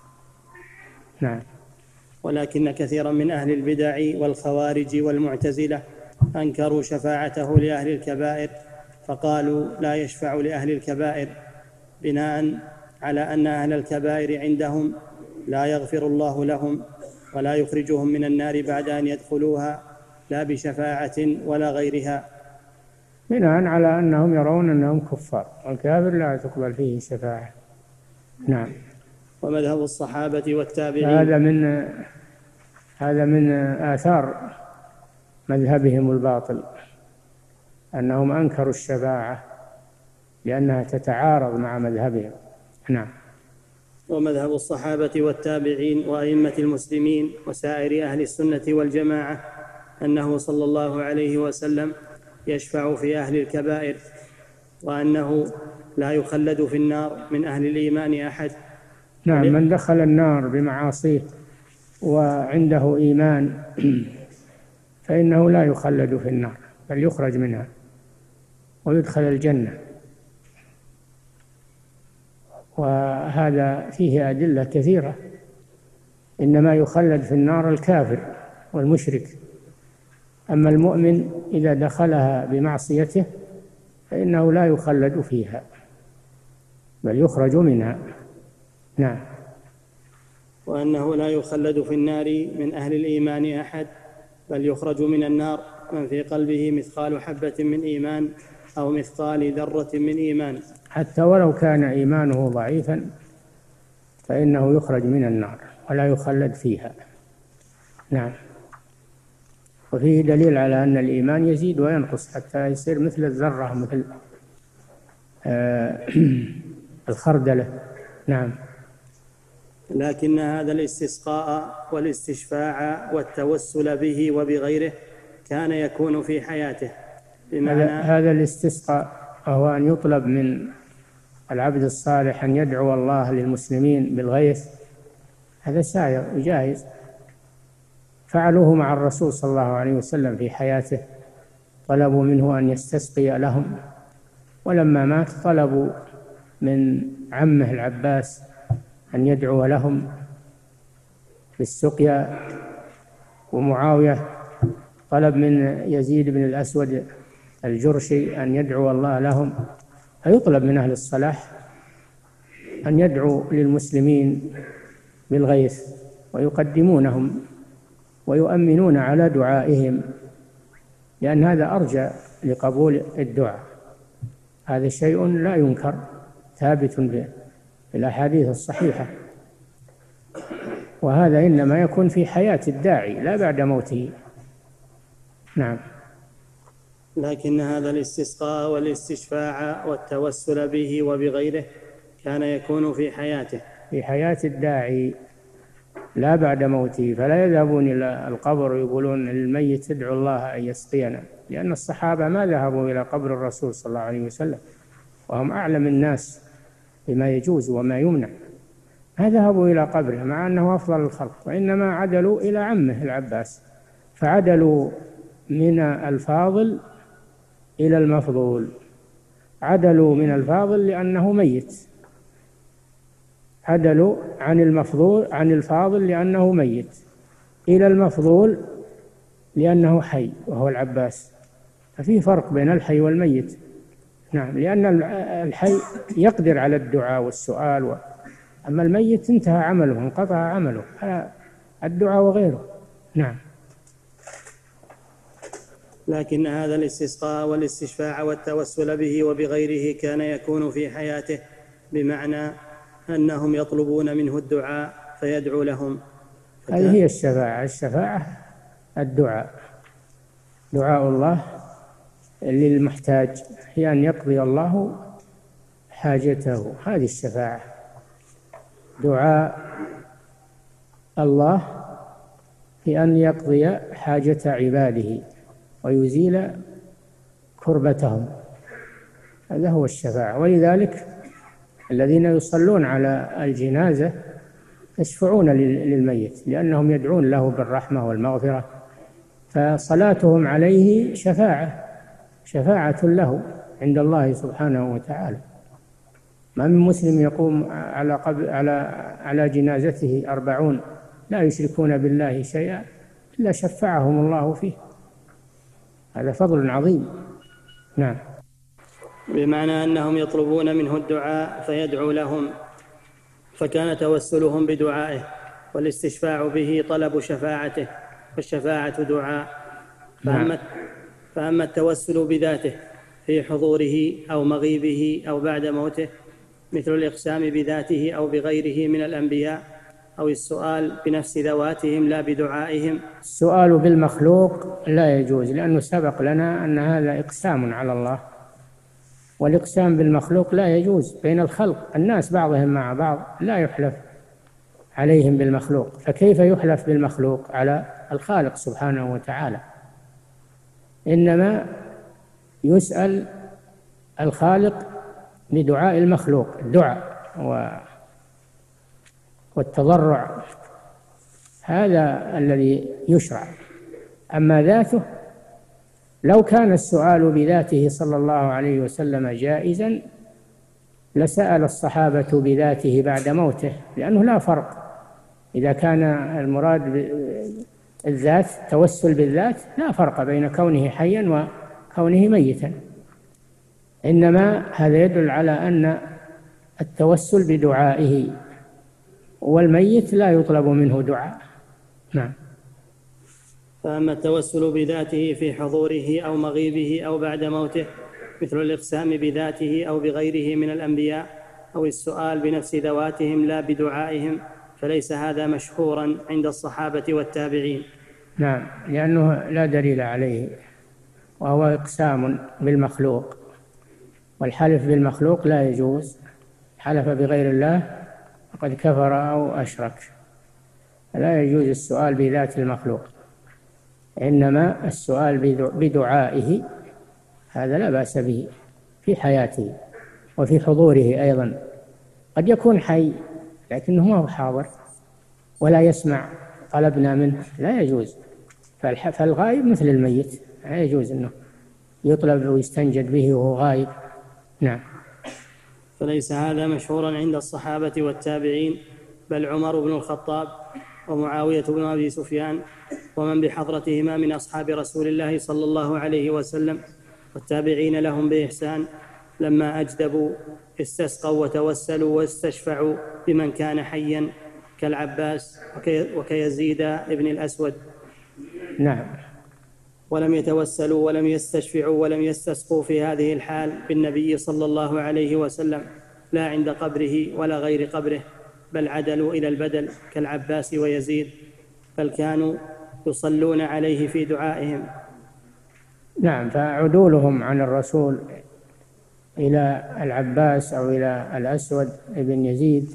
نعم. ولكن كثيرا من أهل البدع والخوارج والمعتزلة أنكروا شفاعته لأهل الكبائر، فقالوا لا يشفع لأهل الكبائر، بناء على أن أهل الكبائر عندهم لا يغفر الله لهم ولا يخرجهم من النار بعد أن يدخلوها، لا بشفاعة ولا غيرها، بناء على أنهم يرون أنهم كفار، والكافر لا تقبل فيه شفاعة. نعم. ومذهب الصحابة والتابعين، هذا من هذا من آثار مذهبهم الباطل، أنهم أنكروا الشفاعة لأنها تتعارض مع مذهبهم. نعم. ومذهب الصحابة والتابعين وأئمة المسلمين وسائر أهل السنة والجماعة أنه صلى الله عليه وسلم يشفع في أهل الكبائر، وأنه لا يخلد في النار من أهل الإيمان أحد. نعم. من دخل النار بمعاصيه وعنده إيمان فإنه لا يخلد في النار، بل يخرج منها ويدخل الجنة. وهذا فيه أدلة كثيرة. إنما يخلد في النار الكافر والمشرك، أما المؤمن إذا دخلها بمعصيته فإنه لا يخلد فيها بل يخرج منها. نعم. وأنه لا يخلد في النار من أهل الإيمان أحد، بل يخرج من النار من في قلبه مثقال حبة من إيمان أو مثقال ذرة من إيمان. حتى ولو كان إيمانه ضعيفا فإنه يخرج من النار ولا يخلد فيها. نعم. وفيه دليل على أن الإيمان يزيد وينقص حتى يصير مثل الذرة، مثل آه الخردلة. نعم. لكن هذا الاستسقاء والاستشفاع والتوسل به وبغيره كان يكون في حياته، بمعنى هذا الاستسقاء هو أن يطلب من العبد الصالح أن يدعو الله للمسلمين بالغيث، هذا سائر جائز، فعلوه مع الرسول صلى الله عليه وسلم في حياته، طلبوا منه أن يستسقي لهم، ولما مات طلبوا من عمه العباس أن يدعو لهم بالسقيا، ومعاوية طلب من يزيد بن الأسود الجرشي أن يدعو الله لهم. فيطلب من أهل الصلاح أن يدعو للمسلمين بالغيث ويقدمونهم ويؤمنون على دعائهم، لأن هذا أرجى لقبول الدعاء. هذا شيء لا ينكر، ثابت في الأحاديث الصحيحة، وهذا إنما يكون في حياة الداعي لا بعد موته. نعم. لكن هذا الاستسقاء والاستشفاع والتوسل به وبغيره كان يكون في حياته، في حياة الداعي لا بعد موته، فلا يذهبون إلى القبر ويقولون للميت ادعوا الله أن يسقينا، لأن الصحابة ما ذهبوا إلى قبر الرسول صلى الله عليه وسلم وهم أعلم الناس بما يجوز وما يمنع، ما ذهبوا إلى قبره مع أنه أفضل الخلق، وإنما عدلوا إلى عمه العباس، فعدلوا من الفاضل إلى المفضول، عدلوا من الفاضل لأنه ميت، عدلوا عن المفضول عن الفاضل لأنه ميت إلى المفضول لأنه حي وهو العباس، ففي فرق بين الحي والميت. نعم. لأن الحي يقدر على الدعاء والسؤال و... أما الميت انتهى عمله، انقطع عمله، الدعاء وغيره. نعم. لكن هذا الاستسقاء والاستشفاع والتوسل به وبغيره كان يكون في حياته، بمعنى أنهم يطلبون منه الدعاء فيدعو لهم. هذه هي الشفاعة. الشفاعة الدعاء، دعاء الله للمحتاج هي أن يقضي الله حاجته، هذه الشفاعة، دعاء الله في أن يقضي حاجة عباده ويزيل كربتهم، هذا هو الشفاعة. ولذلك الذين يصلون على الجنازة يشفعون للميت لأنهم يدعون له بالرحمة والمغفرة، فصلاتهم عليه شفاعة شفاعة له عند الله سبحانه وتعالى. ما من مسلم يقوم على قبر على على جنازته أربعون لا يشركون بالله شيئا إلا شفعهم الله فيه، هذا فضل عظيم. نعم. بمعنى أنهم يطلبون منه الدعاء فيدعو لهم، فكان توسلهم بدعائه والاستشفاع به طلب شفاعته، والشفاعة دعاء. فأما, فأما التوسل بذاته في حضوره أو مغيبه أو بعد موته، مثل الإقسام بذاته أو بغيره من الأنبياء، أو السؤال بنفس ذواتهم لا بدعائهم. السؤال بالمخلوق لا يجوز، لأنه سبق لنا أن هذا إقسام على الله، والإقسام بالمخلوق لا يجوز بين الخلق، الناس بعضهم مع بعض لا يحلف عليهم بالمخلوق، فكيف يحلف بالمخلوق على الخالق سبحانه وتعالى؟ إنما يسأل الخالق بدعاء المخلوق، الدعاء والتضرع، هذا الذي يشرع. أما ذاته، لو كان السؤال بذاته صلى الله عليه وسلم جائزا لسأل الصحابة بذاته بعد موته، لأنه لا فرق إذا كان المراد بالذات توسل بالذات، لا فرق بين كونه حيا وكونه ميتا، إنما هذا يدل على أن التوسل بدعائه، والميت لا يطلب منه دعاء. نعم. فأما التوسل بذاته في حضوره أو مغيبه أو بعد موته مثل الإقسام بذاته أو بغيره من الأنبياء، أو السؤال بنفس ذواتهم لا بدعائهم، فليس هذا مشهورا عند الصحابة والتابعين. نعم، لأنه لا دليل عليه، وهو إقسام بالمخلوق، والحلف بالمخلوق لا يجوز. حلف بغير الله فقد كفر أو أشرك. لا يجوز السؤال بذات المخلوق، إنما السؤال بدعائه هذا لا بأس به في حياته وفي حضوره أيضا. قد يكون حي لكنه ما هو حاضر ولا يسمع طلبنا منه، لا يجوز. فالغائب مثل الميت، لا يجوز أنه يطلب ويستنجد به وهو غائب. نعم. فليس هذا مشهورا عند الصحابة والتابعين، بل عمر بن الخطاب ومعاوية بن أبي سفيان ومن بحضرتهما من أصحاب رسول الله صلى الله عليه وسلم والتابعين لهم بإحسان لما أجدبوا استسقوا وتوسلوا واستشفعوا بمن كان حيا كالعباس وكيزيد ابن الأسود. نعم. ولم يتوسلوا ولم يستشفعوا ولم يستسقوا في هذه الحال بالنبي صلى الله عليه وسلم، لا عند قبره ولا غير قبره، بل عدلوا إلى البدل كالعباس ويزيد، بل كانوا يصلون عليه في دعائهم. نعم، فعدولهم عن الرسول إلى العباس أو إلى الأسود ابن يزيد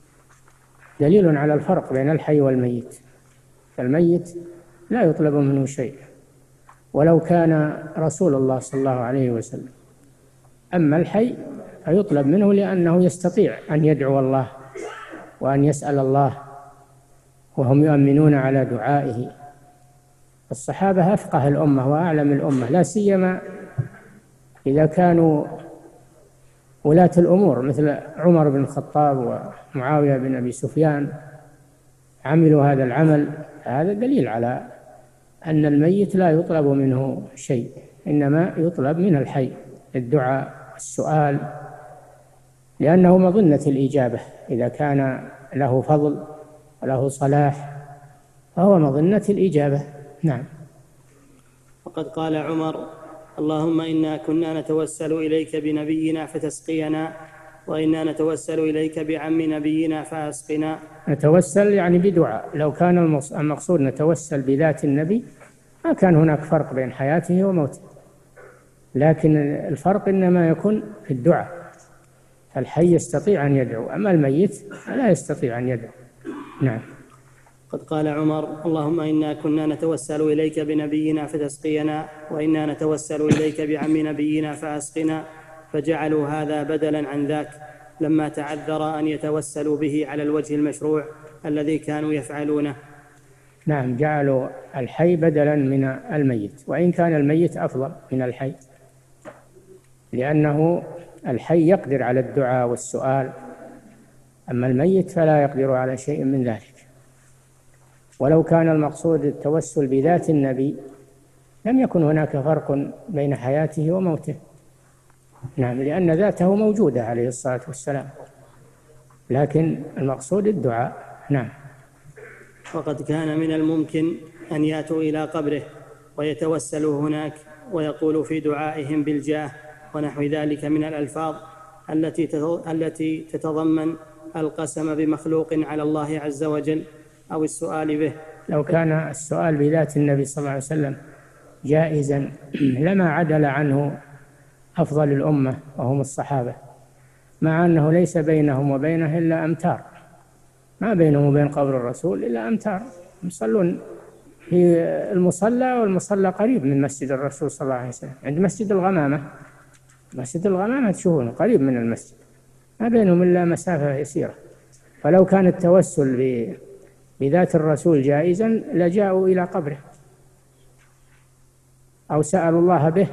دليل على الفرق بين الحي والميت. فالميت لا يطلب منه شيء ولو كان رسول الله صلى الله عليه وسلم، أما الحي فيطلب منه لأنه يستطيع أن يدعو الله وأن يسأل الله، وهم يؤمنون على دعائه. الصحابة أفقه الأمة وأعلم الأمة، لا سيما إذا كانوا ولاة الأمور مثل عمر بن الخطاب ومعاوية بن أبي سفيان عملوا هذا العمل. هذا دليل على أن الميت لا يطلب منه شيء، إنما يطلب من الحي الدعاء السؤال، لأنه مظنة الإجابة. إذا كان له فضل وله صلاح فهو مظنة الإجابة. نعم. وقد قال عمر: اللهم إنا كنا نتوسل إليك بنبينا فتسقينا، وإنا نتوسل إليك بعم نبينا فأسقنا. نتوسل يعني بدعاء. لو كان المقصود نتوسل بذات النبي ما كان هناك فرق بين حياته وموته، لكن الفرق إنما يكون في الدعاء. الحي يستطيع أن يدعو، أما الميت لا يستطيع أن يدعو. نعم. قد قال عمر: اللهم إنا كنا نتوسل إليك بنبينا فتسقينا، وإنا نتوسل إليك بعم نبينا فأسقنا، فجعلوا هذا بدلا عن ذاك لما تعذر أن يتوسلوا به على الوجه المشروع الذي كانوا يفعلونه. نعم، جعلوا الحي بدلا من الميت، وإن كان الميت أفضل من الحي، لأنه الحي يقدر على الدعاء والسؤال، أما الميت فلا يقدر على شيء من ذلك. ولو كان المقصود التوسل بذات النبي لم يكن هناك فرق بين حياته وموته. نعم، لأن ذاته موجودة عليه الصلاة والسلام، لكن المقصود الدعاء. نعم. وقد كان من الممكن أن يأتوا إلى قبره ويتوسلوا هناك ويقولوا في دعائهم بالجاه ونحو ذلك من الألفاظ التي التي تتضمن القسم بمخلوق على الله عز وجل أو السؤال به. لو كان السؤال بذات النبي صلى الله عليه وسلم جائزا لما عدل عنه أفضل الأمة وهم الصحابة، مع أنه ليس بينهم وبينه إلا أمتار، ما بينهم وبين قبر الرسول إلا أمتار، يصلون في المصلى، والمصلى قريب من مسجد الرسول صلى الله عليه وسلم، عند مسجد الغمامة. مسجد الغمامة تشوفونه قريب من المسجد، ما بينهم إلا مسافة يسيرة. فلو كان التوسل بذات الرسول جائزا لجاءوا إلى قبره أو سألوا الله به،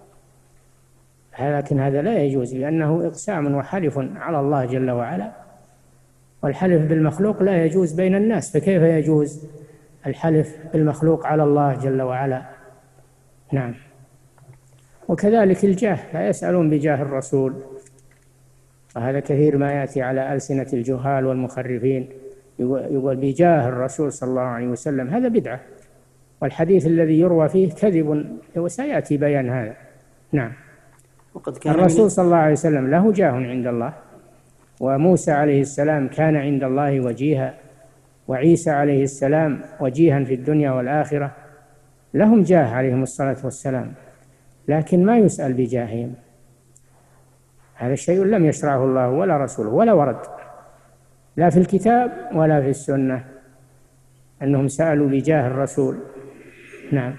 لكن هذا لا يجوز، لأنه إقسام وحلف على الله جل وعلا، والحلف بالمخلوق لا يجوز بين الناس، فكيف يجوز الحلف بالمخلوق على الله جل وعلا؟ نعم. وكذلك الجاه، لا يسألون بجاه الرسول، وهذا كثير ما يأتي على ألسنة الجهال والمخرفين، يقول بجاه الرسول صلى الله عليه وسلم، هذا بدعة، والحديث الذي يروى فيه كذب، وسيأتي بيان هذا. نعم. وقد كان الرسول صلى الله عليه وسلم له جاه عند الله، وموسى عليه السلام كان عند الله وجيها، وعيسى عليه السلام وجيها في الدنيا والآخرة، لهم جاه عليهم الصلاة والسلام، لكن ما يسأل بجاههم. هذا الشيء لم يشرعه الله ولا رسوله ولا ورد لا في الكتاب ولا في السنة أنهم سألوا بجاه الرسول. نعم.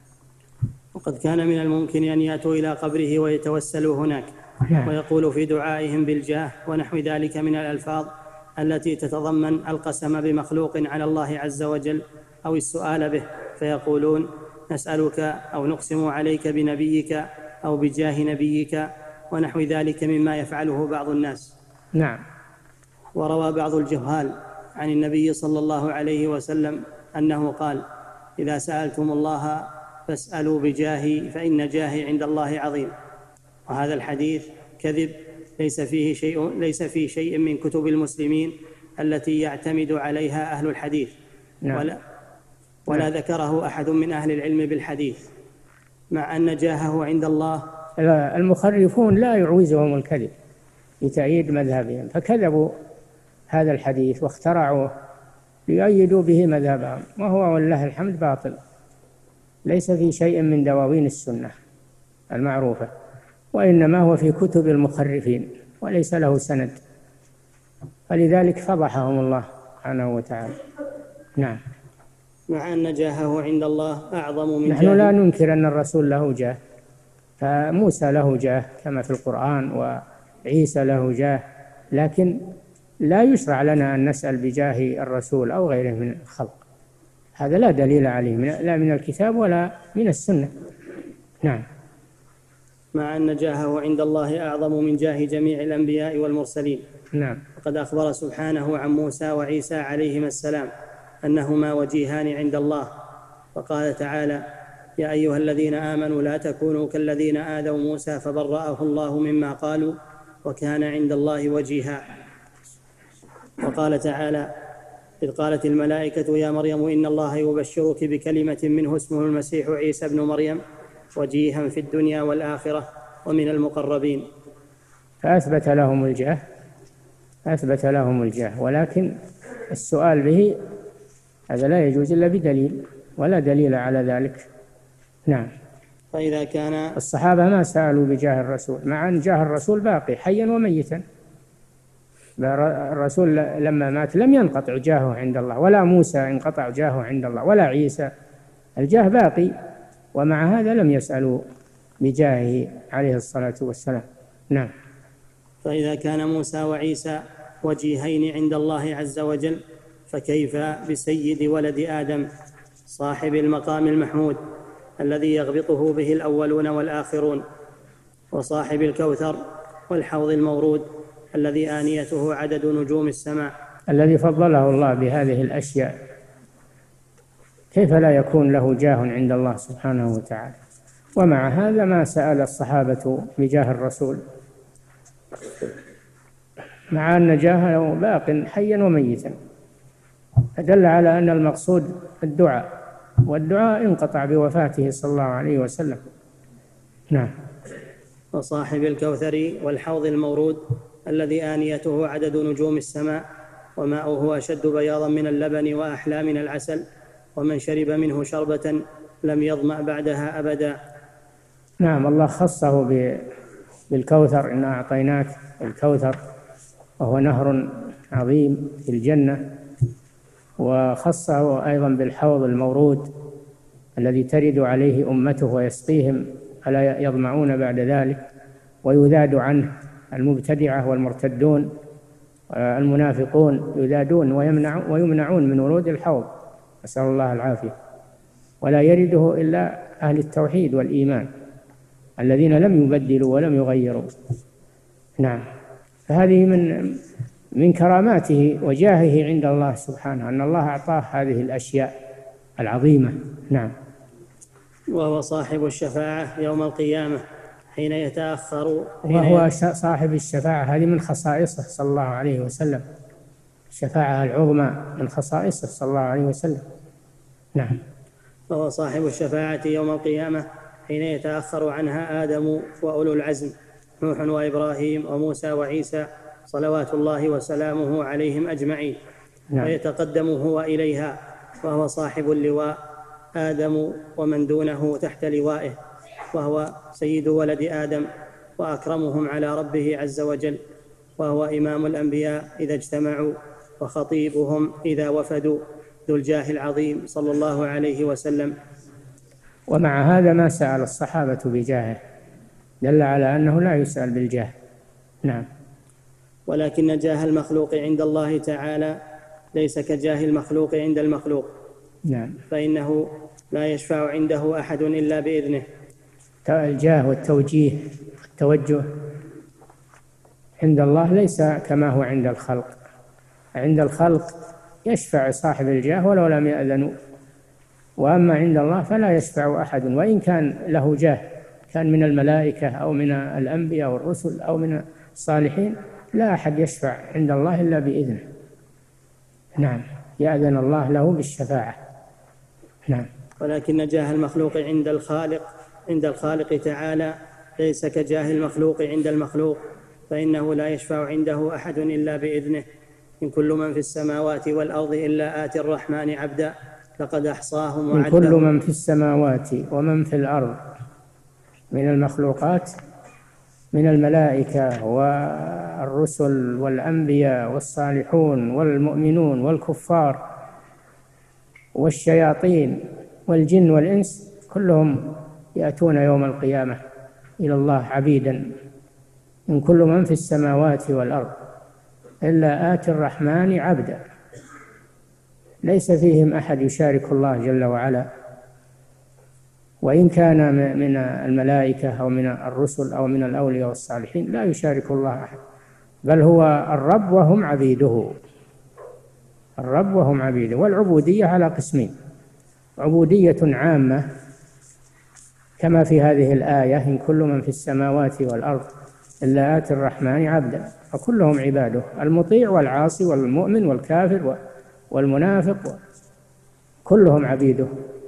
وقد كان من الممكن أن يأتوا إلى قبره ويتوسلوا هناك، نعم. ويقول في دعائهم بالجاه ونحو ذلك من الألفاظ التي تتضمن القسم بمخلوق على الله عز وجل أو السؤال به، فيقولون نسألك أو نقسم عليك بنبيك أو بجاه نبيك ونحو ذلك مما يفعله بعض الناس. نعم. وروى بعض الجهال عن النبي صلى الله عليه وسلم أنه قال إذا سألتم الله فاسألوا بجاهي فإن جاهي عند الله عظيم. وهذا الحديث كذب، ليس فيه شيء ليس في شيء من كتب المسلمين التي يعتمد عليها أهل الحديث. نعم. ولا, ولا نعم. ذكره أحد من أهل العلم بالحديث، مع أن جاهه عند الله. المخرفون لا يعوزهم الكذب لتأييد مذهبهم، فكذبوا هذا الحديث واخترعوه ليؤيدوا به مذهبهم، وهو والله الحمد باطل، ليس في شيء من دواوين السنة المعروفة، وإنما هو في كتب المخرفين وليس له سند، فلذلك فضحهم الله سبحانه وتعالى. نعم. مع أن جاهه عند الله أعظم من نحن جاه. لا ننكر أن الرسول له جاه، فموسى له جاه كما في القرآن، وعيسى له جاه، لكن لا يشرع لنا أن نسأل بجاه الرسول أو غيره من الخلق، هذا لا دليل عليه لا من الكتاب ولا من السنة. نعم. مع أن جاهه عند الله أعظم من جاه جميع الأنبياء والمرسلين. نعم. وقد أخبر سبحانه عن موسى وعيسى عليهما السلام أنهما وجيهان عند الله، فقال تعالى يا أيها الذين آمنوا لا تكونوا كالذين آذوا موسى فبرأه الله مما قالوا وكان عند الله وجيها. وقال تعالى إذ قالت الملائكة يا مريم إن الله يبشرك بكلمة منه اسمه المسيح عيسى ابن مريم وجيها في الدنيا والآخرة ومن المقربين. فأثبت لهم الجاه أثبت لهم الجاه ولكن السؤال به هذا لا يجوز إلا بدليل، ولا دليل على ذلك. نعم. فإذا كان الصحابة ما سألوا بجاه الرسول، مع أن جاه الرسول باقي حيا وميتا. الرسول لما مات لم ينقطع جاهه عند الله، ولا موسى انقطع جاهه عند الله، ولا عيسى، الجاه باقي، ومع هذا لم يسألوا بجاهه عليه الصلاة والسلام. نعم. فإذا كان موسى وعيسى وجيهين عند الله عز وجل، فكيف بسيد ولد آدم صاحب المقام المحمود الذي يغبطه به الأولون والآخرون، وصاحب الكوثر والحوض المورود الذي آنيته عدد نجوم السماء، الذي فضله الله بهذه الأشياء، كيف لا يكون له جاه عند الله سبحانه وتعالى؟ ومع هذا ما سأل الصحابة بجاه الرسول، مع أن جاهه باق حيا وميتا، فدل على أن المقصود الدعاء، والدعاء انقطع بوفاته صلى الله عليه وسلم. نعم. وصاحب الكوثر والحوض المورود الذي آنيته عدد نجوم السماء وماؤه أشد بياضا من اللبن وأحلى من العسل، ومن شرب منه شربة لم يظمأ بعدها أبدا. نعم. الله خصه بالكوثر، إنا أعطيناك الكوثر، وهو نهر عظيم في الجنة، وخصه أيضا بالحوض المورود الذي ترد عليه أمته ويسقيهم فلا يظمعون بعد ذلك، ويذاد عنه المبتدعة والمرتدون المنافقون، يذادون ويمنعون من ورود الحوض، نسأل الله العافية، ولا يرده إلا أهل التوحيد والإيمان الذين لم يبدلوا ولم يغيروا. نعم. فهذه من من كراماته وجاهه عند الله سبحانه أن الله أعطاه هذه الأشياء العظيمة. نعم. وهو صاحب الشفاعة يوم القيامة حين يتأخر حين وهو صاحب الشفاعة، هذه من خصائصه صلى الله عليه وسلم، الشفاعة العظمى من خصائصه صلى الله عليه وسلم. نعم. وهو صاحب الشفاعة يوم القيامة حين يتأخر عنها آدم وأولو العزم نوح وإبراهيم وموسى وعيسى صلوات الله وسلامه عليهم أجمعين. نعم. ويتقدم هو إليها وهو صاحب اللواء، آدم ومن دونه تحت لوائه، وهو سيد ولد آدم وأكرمهم على ربه عز وجل، وهو إمام الأنبياء إذا اجتمعوا وخطيبهم إذا وفدوا، ذو الجاه العظيم صلى الله عليه وسلم. ومع هذا ما سأل الصحابة بجاهه، دل على أنه لا يسأل بالجاه. نعم. ولكن جاه المخلوق عند الله تعالى ليس كجاه المخلوق عند المخلوق. نعم. فإنه لا يشفع عنده أحد إلا بإذنه. الجاه والتوجيه والتوجه عند الله ليس كما هو عند الخلق. عند الخلق يشفع صاحب الجاه ولو لم يأذنوا، وأما عند الله فلا يشفع أحد وإن كان له جاه، كان من الملائكة أو من الأنبياء والرسل أو من الصالحين، لا أحد يشفع عند الله إلا بإذنه. نعم، يأذن الله له بالشفاعة. نعم. ولكن جاه المخلوق عند الخالق عند الخالق تعالى ليس كجاه المخلوق عند المخلوق، فإنه لا يشفع عنده أحد إلا بإذنه. إن كل من في السماوات والأرض إلا آتي الرحمن عبدا لقد أحصاهم وعدهم. إن كل من في السماوات ومن في الأرض من المخلوقات، من الملائكة والرسل والأنبياء والصالحون والمؤمنون والكفار والشياطين والجن والإنس، كلهم يأتون يوم القيامة إلى الله عبيدا. إن كل من في السماوات والأرض إلا آتي الرحمن عبدا، ليس فيهم أحد يشارك الله جل وعلا، وإن كان من الملائكة أو من الرسل أو من الأولياء والصالحين لا يشارك الله أحد، بل هو الرب وهم عبيده. الرب وهم عبيده. والعبودية على قسمين: عبودية عامة كما في هذه الآية: إن كل من في السماوات والأرض إلا آتي الرحمن عبدا، فكلهم عباده، المطيع والعاصي والمؤمن والكافر والمنافق كلهم عبيده.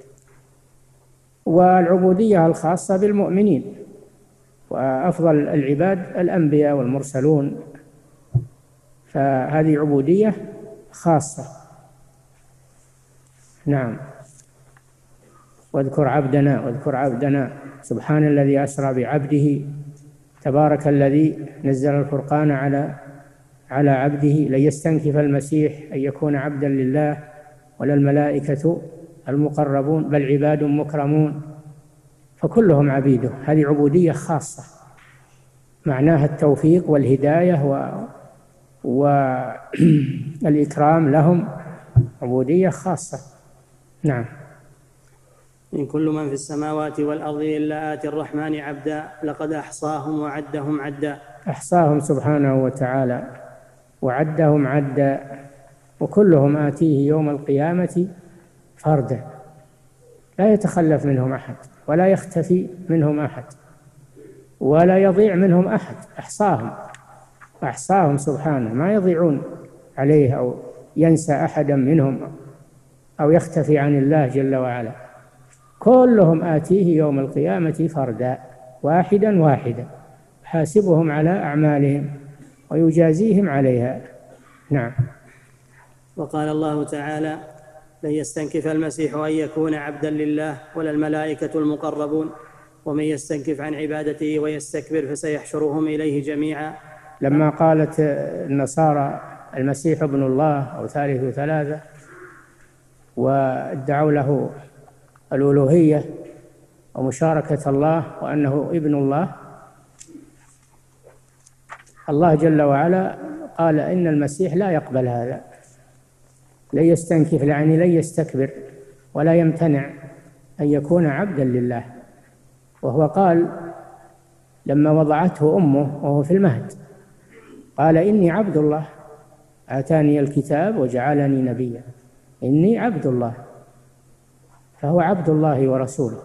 والعبودية الخاصة بالمؤمنين، وأفضل العباد الأنبياء والمرسلون، فهذه عبودية خاصة. نعم. واذكر عبدنا واذكر عبدنا سبحان الذي أسرى بعبده، تبارك الذي نزل الفرقان على على عبده، لن يستنكف المسيح أن يكون عبدا لله ولا الملائكة المقربون، بل عباد مكرمون، فكلهم عبيده. هذه عبودية خاصة معناها التوفيق والهداية و... والإكرام لهم، عبودية خاصة. نعم. إن كل من في السماوات والأرض إلا آتي الرحمن عبدا لقد أحصاهم وعدهم عدا. أحصاهم سبحانه وتعالى وعدهم عدا، وكلهم آتيه يوم القيامة فردا، لا يتخلف منهم أحد ولا يختفي منهم أحد ولا يضيع منهم أحد. أحصاهم أحصاهم سبحانه، ما يضيعون عليه أو ينسى أحدا منهم أو يختفي عن الله جل وعلا. كلهم آتيه يوم القيامة فردا، واحدا واحدا، حاسبهم على أعمالهم ويجازيهم عليها. نعم. وقال الله تعالى: لن يستنكف المسيح أن يكون عبدا لله ولا الملائكة المقربون ومن يستنكف عن عبادته ويستكبر فسيحشرهم إليه جميعا. لما قالت النصارى المسيح ابن الله أو ثالث ثلاثة وادعوا له الألوهية ومشاركة الله وأنه ابن الله، الله جل وعلا قال إن المسيح لا يقبل هذا، لن يستنكف يعني لن يستكبر ولا يمتنع أن يكون عبدا لله. وهو قال لما وضعته أمه وهو في المهد، قال إني عبد الله آتاني الكتاب وجعلني نبيا، إني عبد الله، فهو عبد الله ورسوله،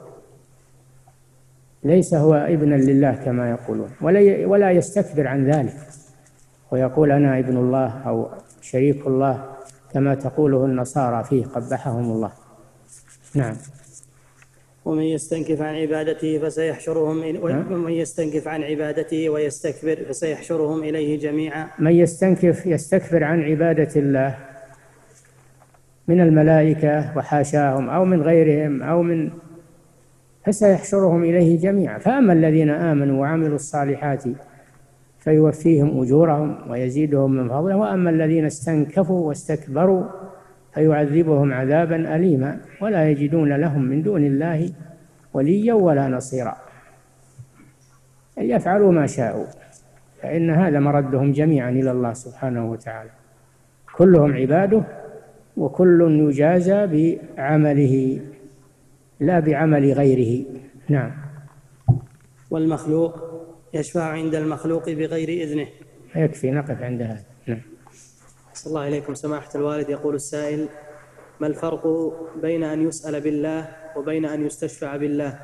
ليس هو ابنا لله كما يقولون، ولا يستكبر عن ذلك ويقول أنا ابن الله أو شريك الله كما تقوله النصارى فيه قبحهم الله. نعم. ومن يستنكف عن عبادته فسيحشرهم ومن يستنكف عن عبادته ويستكبر فسيحشرهم إليه جميعا. من يستنكف يستكبر عن عبادة الله من الملائكة وحاشاهم أو من غيرهم أو من فسيحشرهم إليه جميعا. فأما الذين آمنوا وعملوا الصالحات فيوفيهم أجورهم ويزيدهم من فضله، وأما الذين استنكفوا واستكبروا فيعذبهم عذابا أليما ولا يجدون لهم من دون الله وليا ولا نصيرا. يفعلوا ما شاءوا فإن هذا مردهم جميعا إلى الله سبحانه وتعالى، كلهم عباده وكل يجازى بعمله لا بعمل غيره. نعم. والمخلوق يشفع عند المخلوق بغير إذنه. يكفي نقف عند هذا. نعم. صلى الله عليكم سماحة الوالد. يقول السائل: ما الفرق بين أن يسأل بالله وبين أن يستشفع بالله؟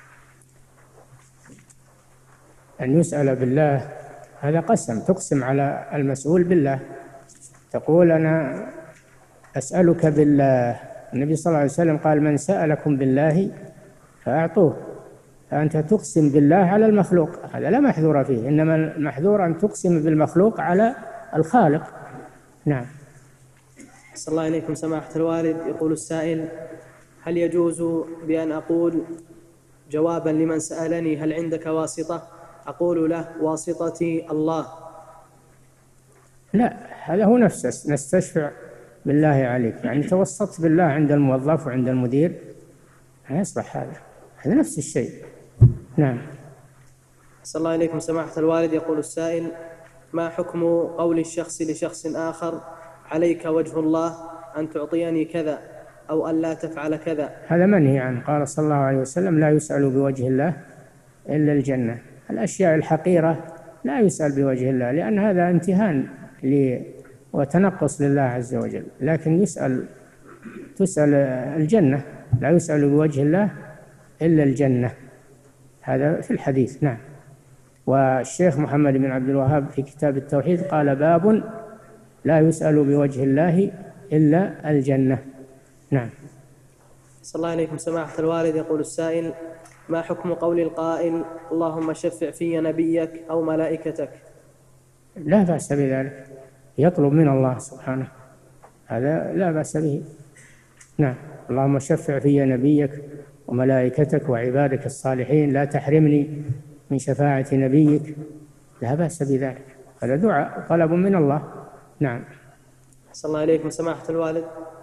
أن يسأل بالله هذا قسم، تقسم على المسؤول بالله، تقول أنا أسألك بالله. النبي صلى الله عليه وسلم قال: من سألكم بالله فأعطوه. فأنت تقسم بالله على المخلوق، هذا لا محذور فيه، إنما المحذور أن تقسم بالمخلوق على الخالق. نعم. صلى الله عليكم سماحة الوالد. يقول السائل: هل يجوز بأن أقول جوابا لمن سألني هل عندك واسطة أقول له واسطتي الله؟ لا، هذا هو نفسه، نستشفع بالله عليك، يعني توسطت بالله عند الموظف وعند المدير، يصبح هذا هذا نفس الشيء. نعم. صلى الله عليكم سماحة الوالد. يقول السائل: ما حكم قول الشخص لشخص آخر عليك وجه الله أن تعطيني كذا أو أن لا تفعل كذا؟ هذا منهي عنه. قال صلى الله عليه وسلم: لا يسأل بوجه الله إلا الجنة. الأشياء الحقيرة لا يسأل بوجه الله، لأن هذا امتهان وتنقص لله عز وجل، لكن يسأل تسأل الجنة، لا يسأل بوجه الله إلا الجنة، هذا في الحديث. نعم. والشيخ محمد بن عبد الوهاب في كتاب التوحيد قال: باب لا يسأل بوجه الله إلا الجنة. نعم. صلى الله عليكم سماحة الوالد. يقول السائل: ما حكم قول القائل اللهم شفع في نبيك أو ملائكتك؟ لا بأس بذلك، يطلب من الله سبحانه، هذا لا بأس به. نعم. اللهم شفع في نبيك وملائكتك وعبادك الصالحين، لا تحرمني من شفاعة نبيك، لا بأس بذلك، هذا دعاء طلب من الله. نعم. صلى الله عليكم سماحة الوالد.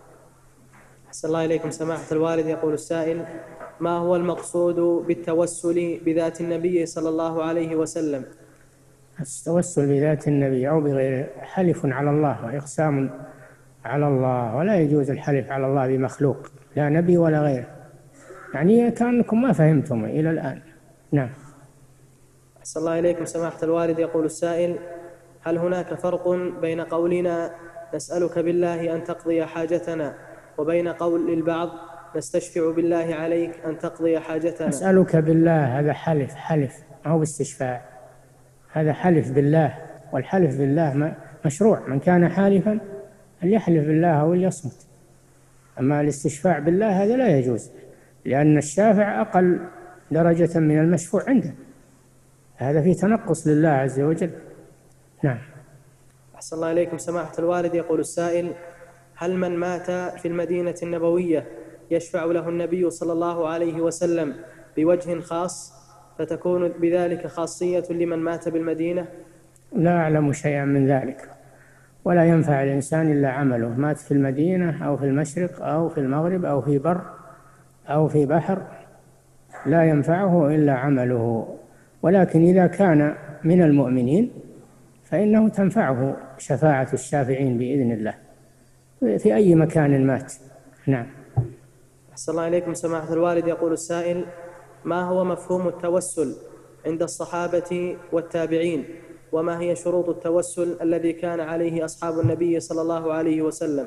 صلى الله عليكم سماحة الوالد. يقول السائل: ما هو المقصود بالتوسل بذات النبي صلى الله عليه وسلم؟ التوسل بذات النبي أو بغيره حلف على الله وإقسام على الله، ولا يجوز الحلف على الله بمخلوق، لا نبي ولا غيره، يعني كأنكم ما فهمتم إلى الآن. نعم. صلى الله عليكم سماحة الوالد. يقول السائل: هل هناك فرق بين قولنا نسألك بالله أن تقضي حاجتنا وبين قول للبعض نستشفع بالله عليك أن تقضي حاجتنا؟ أسألك بالله هذا حلف، حلف أو باستشفاع، هذا حلف بالله، والحلف بالله مشروع، من كان حالفا فليحلف بالله أو ليصمت. أما الاستشفاع بالله هذا لا يجوز، لأن الشافع أقل درجة من المشفوع عنده، هذا فيه تنقص لله عز وجل. نعم. أحسن الله إليكم سماحة الوالد. يقول السائل: هل من مات في المدينة النبوية يشفع له النبي صلى الله عليه وسلم بوجه خاص فتكون بذلك خاصية لمن مات بالمدينة؟ لا أعلم شيئا من ذلك، ولا ينفع الإنسان إلا عمله، مات في المدينة أو في المشرق أو في المغرب أو في بر أو في بحر، لا ينفعه إلا عمله. ولكن إذا كان من المؤمنين فإنه تنفعه شفاعة الشافعين بإذن الله في أي مكان مات. نعم. أحسن الله إليكم سماحة الوالد. يقول السائل: ما هو مفهوم التوسل عند الصحابة والتابعين، وما هي شروط التوسل الذي كان عليه أصحاب النبي صلى الله عليه وسلم؟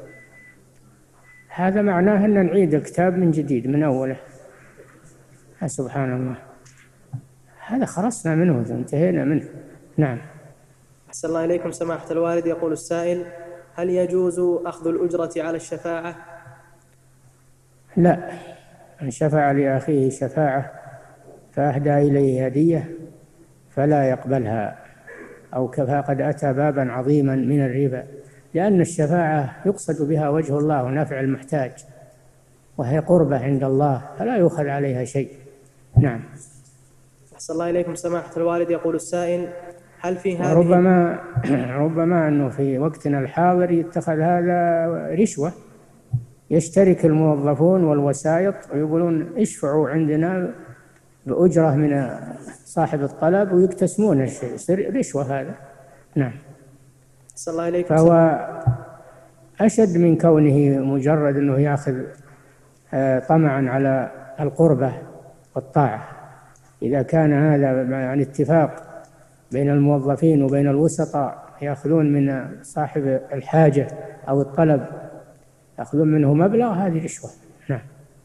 هذا معناه أن نعيد الكتاب من جديد من أوله. سبحان الله، هذا خلصنا منه، انتهينا منه. نعم. أحسن الله إليكم سماحة الوالد. يقول السائل: هل يجوز أخذ الأجرة على الشفاعة؟ لا، من شفع لأخيه شفاعة فأهدى إليه هدية فلا يقبلها، أو فقد أتى بابا عظيما من الربا، لأن الشفاعة يقصد بها وجه الله ونفع المحتاج، وهي قربة عند الله فلا يؤخذ عليها شيء. نعم. أحسن الله إليكم سماحة الوالد. يقول السائل: هل في هذه ربما ربما أنه في وقتنا الحاضر يتخذ هذا رشوة، يشترك الموظفون والوسائط ويقولون اشفعوا عندنا بأجرة من صاحب الطلب ويقتسمون الشيء، يصير رشوة هذا. نعم. أحسن الله إليكم. فهو أشد من كونه مجرد أنه يأخذ طمعا على القربة والطاعة. إذا كان هذا عن اتفاق بين الموظفين وبين الوسطاء يأخذون من صاحب الحاجة أو الطلب يأخذون منه مبلغ، هذه رشوة. نعم.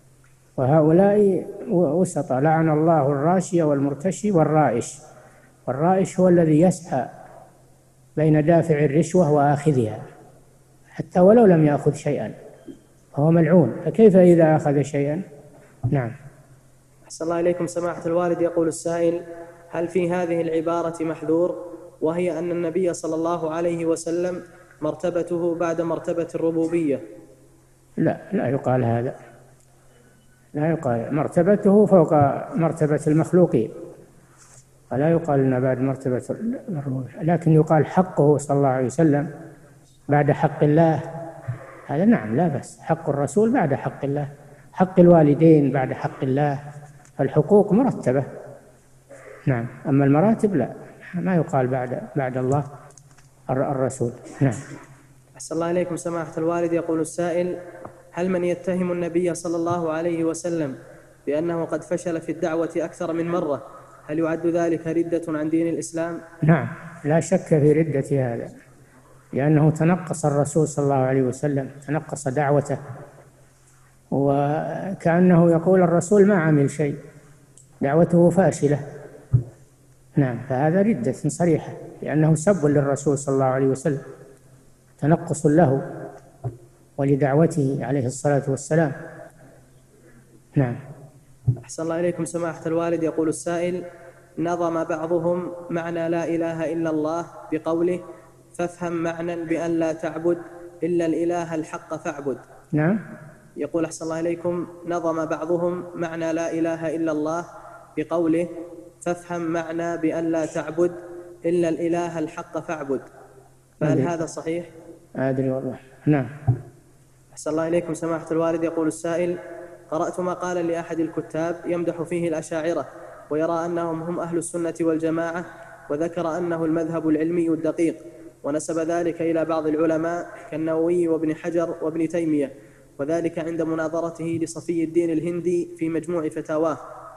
وهؤلاء وسطاء، لعن الله الراشي والمرتشي والرائش. والرائش هو الذي يسعى بين دافع الرشوة وآخذها حتى ولو لم يأخذ شيئا فهو ملعون، فكيف إذا أخذ شيئا؟ نعم. أحسن الله إليكم سماحة الوالد. يقول السائل: هل في هذه العبارة محذور، وهي أن النبي صلى الله عليه وسلم مرتبته بعد مرتبة الربوبية؟ لا، لا يقال هذا، لا يقال مرتبته فوق مرتبة المخلوقين، ولا يقال أنه بعد مرتبة الربوبية، لكن يقال حقه صلى الله عليه وسلم بعد حق الله. هذا نعم لا بأس، حق الرسول بعد حق الله، حق الوالدين بعد حق الله، فالحقوق مرتبة. نعم. أما المراتب لا، ما يقال بعد بعد الله الرسول. نعم. أحسن الله إليكم سماحة الوالد. يقول السائل: هل من يتهم النبي صلى الله عليه وسلم بأنه قد فشل في الدعوة أكثر من مرة، هل يعد ذلك ردة عن دين الإسلام؟ نعم، لا شك في ردة هذا، لأنه تنقص الرسول صلى الله عليه وسلم، تنقص دعوته، وكأنه يقول الرسول ما عمل شيء، دعوته فاشلة. نعم، فهذا ردة صريحة، لأنه سب للرسول صلى الله عليه وسلم، تنقص له ولدعوته عليه الصلاة والسلام. نعم. أحسن الله إليكم سماحة الوالد. يقول السائل: نظم بعضهم معنى لا إله إلا الله بقوله: فافهم معنى بأن لا تعبد إلا الإله الحق فاعبد. نعم. يقول أحسن الله إليكم: نظم بعضهم معنى لا إله إلا الله بقوله: فافهم معنى بأن لا تعبد إلا الإله الحق فاعبد، فهل هذا صحيح؟ أدري والله. نعم. أحسن الله إليكم سماحة الوالد. يقول السائل: قرأت مقالا لأحد الكتاب يمدح فيه الأشاعرة ويرى أنهم هم أهل السنة والجماعة، وذكر أنه المذهب العلمي الدقيق، ونسب ذلك إلى بعض العلماء كالنووي وابن حجر وابن تيمية، وذلك عند مناظرته لصفي الدين الهندي في مجموع فتاواه.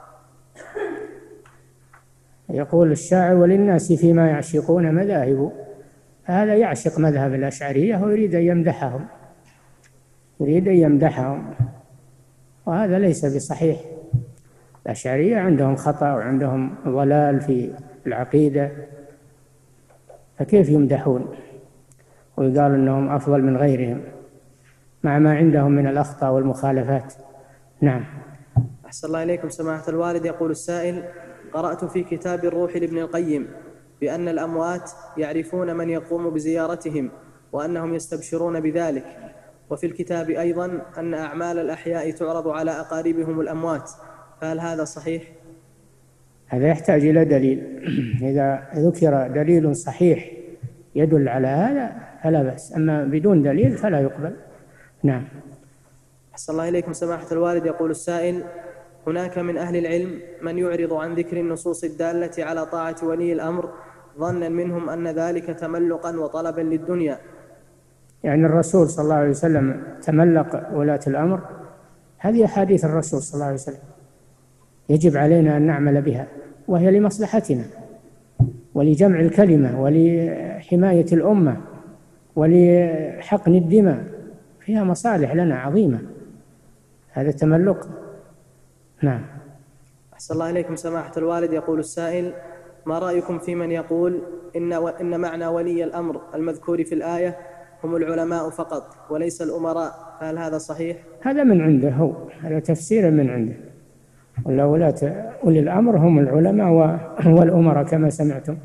يقول الشاعر: وللناس فيما يعشقون مذاهب، هذا يعشق مذهب الأشعرية ويريد أن يمدحهم، يريد أن يمدحهم، وهذا ليس بصحيح. الأشعرية عندهم خطأ وعندهم ضلال في العقيدة، فكيف يمدحون ويقال أنهم أفضل من غيرهم مع ما عندهم من الأخطاء والمخالفات؟ نعم. أحسن الله إليكم سماحة الوالد. يقول السائل: قرأت في كتاب الروح لابن القيم بأن الأموات يعرفون من يقوم بزيارتهم وأنهم يستبشرون بذلك، وفي الكتاب أيضا أن أعمال الأحياء تعرض على أقاربهم الأموات، فهل هذا صحيح؟ هذا يحتاج إلى دليل، إذا ذكر دليل صحيح يدل على هذا فلا بأس، أما بدون دليل فلا يقبل. نعم. أحسن الله إليكم سماحة الوالد. يقول السائل: هناك من أهل العلم من يعرض عن ذكر النصوص الدالة على طاعة ولي الأمر ظنا منهم أن ذلك تملقا وطلبا للدنيا. يعني الرسول صلى الله عليه وسلم تملق ولاة الأمر؟ هذه أحاديث الرسول صلى الله عليه وسلم يجب علينا أن نعمل بها، وهي لمصلحتنا ولجمع الكلمة ولحماية الأمة ولحقن الدماء، فيها مصالح لنا عظيمة، هذا تملق. نعم. أحسن الله إليكم سماحة الوالد. يقول السائل: ما رأيكم في من يقول إن, و... إن معنى ولي الأمر المذكور في الآية هم العلماء فقط وليس الأمراء، فهل هذا صحيح؟ هذا من عنده هو، هذا تفسير من عنده. ولا ولاة أولي الأمر هم العلماء والأمراء كما سمعتم.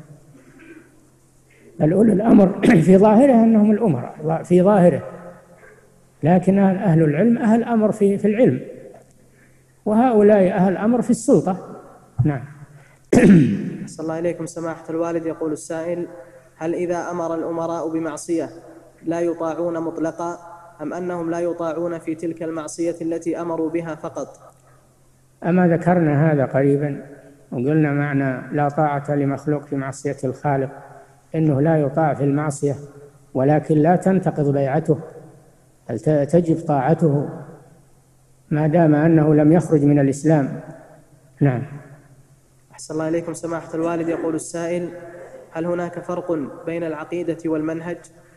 أولي الأمر في ظاهره أنهم الأمراء في ظاهره، لكن أهل العلم أهل أمر في في العلم، وهؤلاء أهل أمر في السلطة. نعم. صلى الله عليكم سماحة الوالد. يقول السائل: هل إذا أمر الأمراء بمعصية لا يطاعون مطلقا، أم أنهم لا يطاعون في تلك المعصية التي أمروا بها فقط؟ أما ذكرنا هذا قريبا وقلنا معنى لا طاعة لمخلوق في معصية الخالق إنه لا يطاع في المعصية، ولكن لا تنتقض بيعته، بل تجب طاعته ما دام أنه لم يخرج من الإسلام. نعم. أحسن الله إليكم سماحة الوالد. يقول السائل: هل هناك فرق بين العقيدة والمنهج؟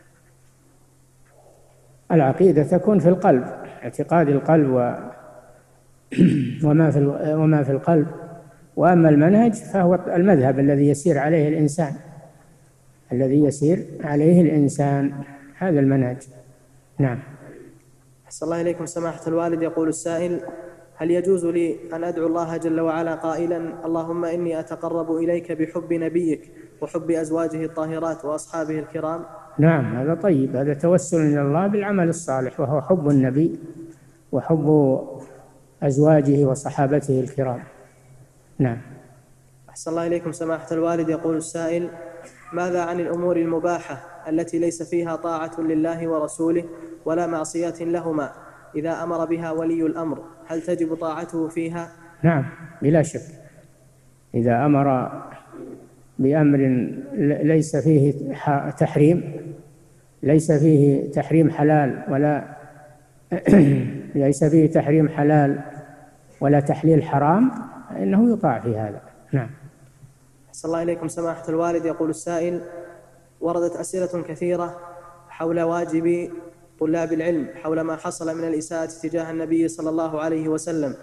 العقيدة تكون في القلب، اعتقاد القلب و وما في وما في القلب، وأما المنهج فهو المذهب الذي يسير عليه الإنسان، الذي يسير عليه الإنسان، هذا المنهج. نعم. أحسن الله إليكم سماحة الوالد. يقول السائل: هل يجوز لي أن أدعو الله جل وعلا قائلا: اللهم إني أتقرب إليك بحب نبيك وحب أزواجه الطاهرات وأصحابه الكرام؟ نعم، هذا طيب، هذا توسل إلى الله بالعمل الصالح، وهو حب النبي وحب أزواجه وصحابته الكرام. نعم. أحسن الله إليكم سماحة الوالد. يقول السائل: ماذا عن الأمور المباحة التي ليس فيها طاعة لله ورسوله ولا معصيات لهما، إذا أمر بها ولي الأمر هل تجب طاعته فيها؟ نعم بلا شك، إذا أمر بأمر ليس فيه تحريم ليس فيه تحريم حلال ولا ليس فيه تحريم حلال ولا تحليل حرام، إنه يطاع في هذا. نعم. أحسن الله إليكم سماحة الوالد. يقول السائل: وردت أسئلة كثيرة حول واجب طلاب العلم حول ما حصل من الإساءة تجاه النبي صلى الله عليه وسلم.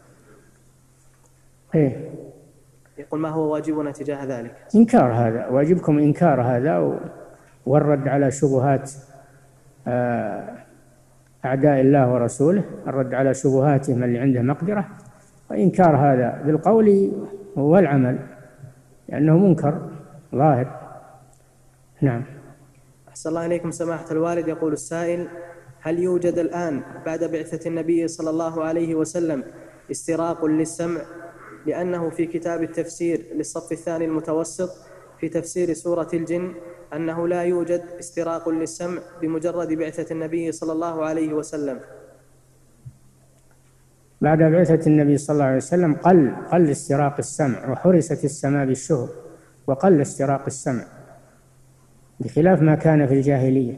إيه؟ يقول: ما هو واجبنا تجاه ذلك؟ إنكار هذا، واجبكم إنكار هذا والرد على شبهات أعداء الله ورسوله، الرد على شبهاتهم اللي عنده مقدرة، وإنكار هذا بالقول والعمل، لأنه منكر ظاهر. نعم. أحسن الله إليكم سماحة الوالد. يقول السائل: هل يوجد الآن بعد بعثة النبي صلى الله عليه وسلم استراق للسمع؟ لأنه في كتاب التفسير للصف الثاني المتوسط في تفسير سورة الجن أنه لا يوجد استراق للسمع بمجرد بعثة النبي صلى الله عليه وسلم. بعد بعثة النبي صلى الله عليه وسلم قل قل استراق السمع، وحرست السماء بالشهب، وقل استراق السمع بخلاف ما كان في الجاهلية،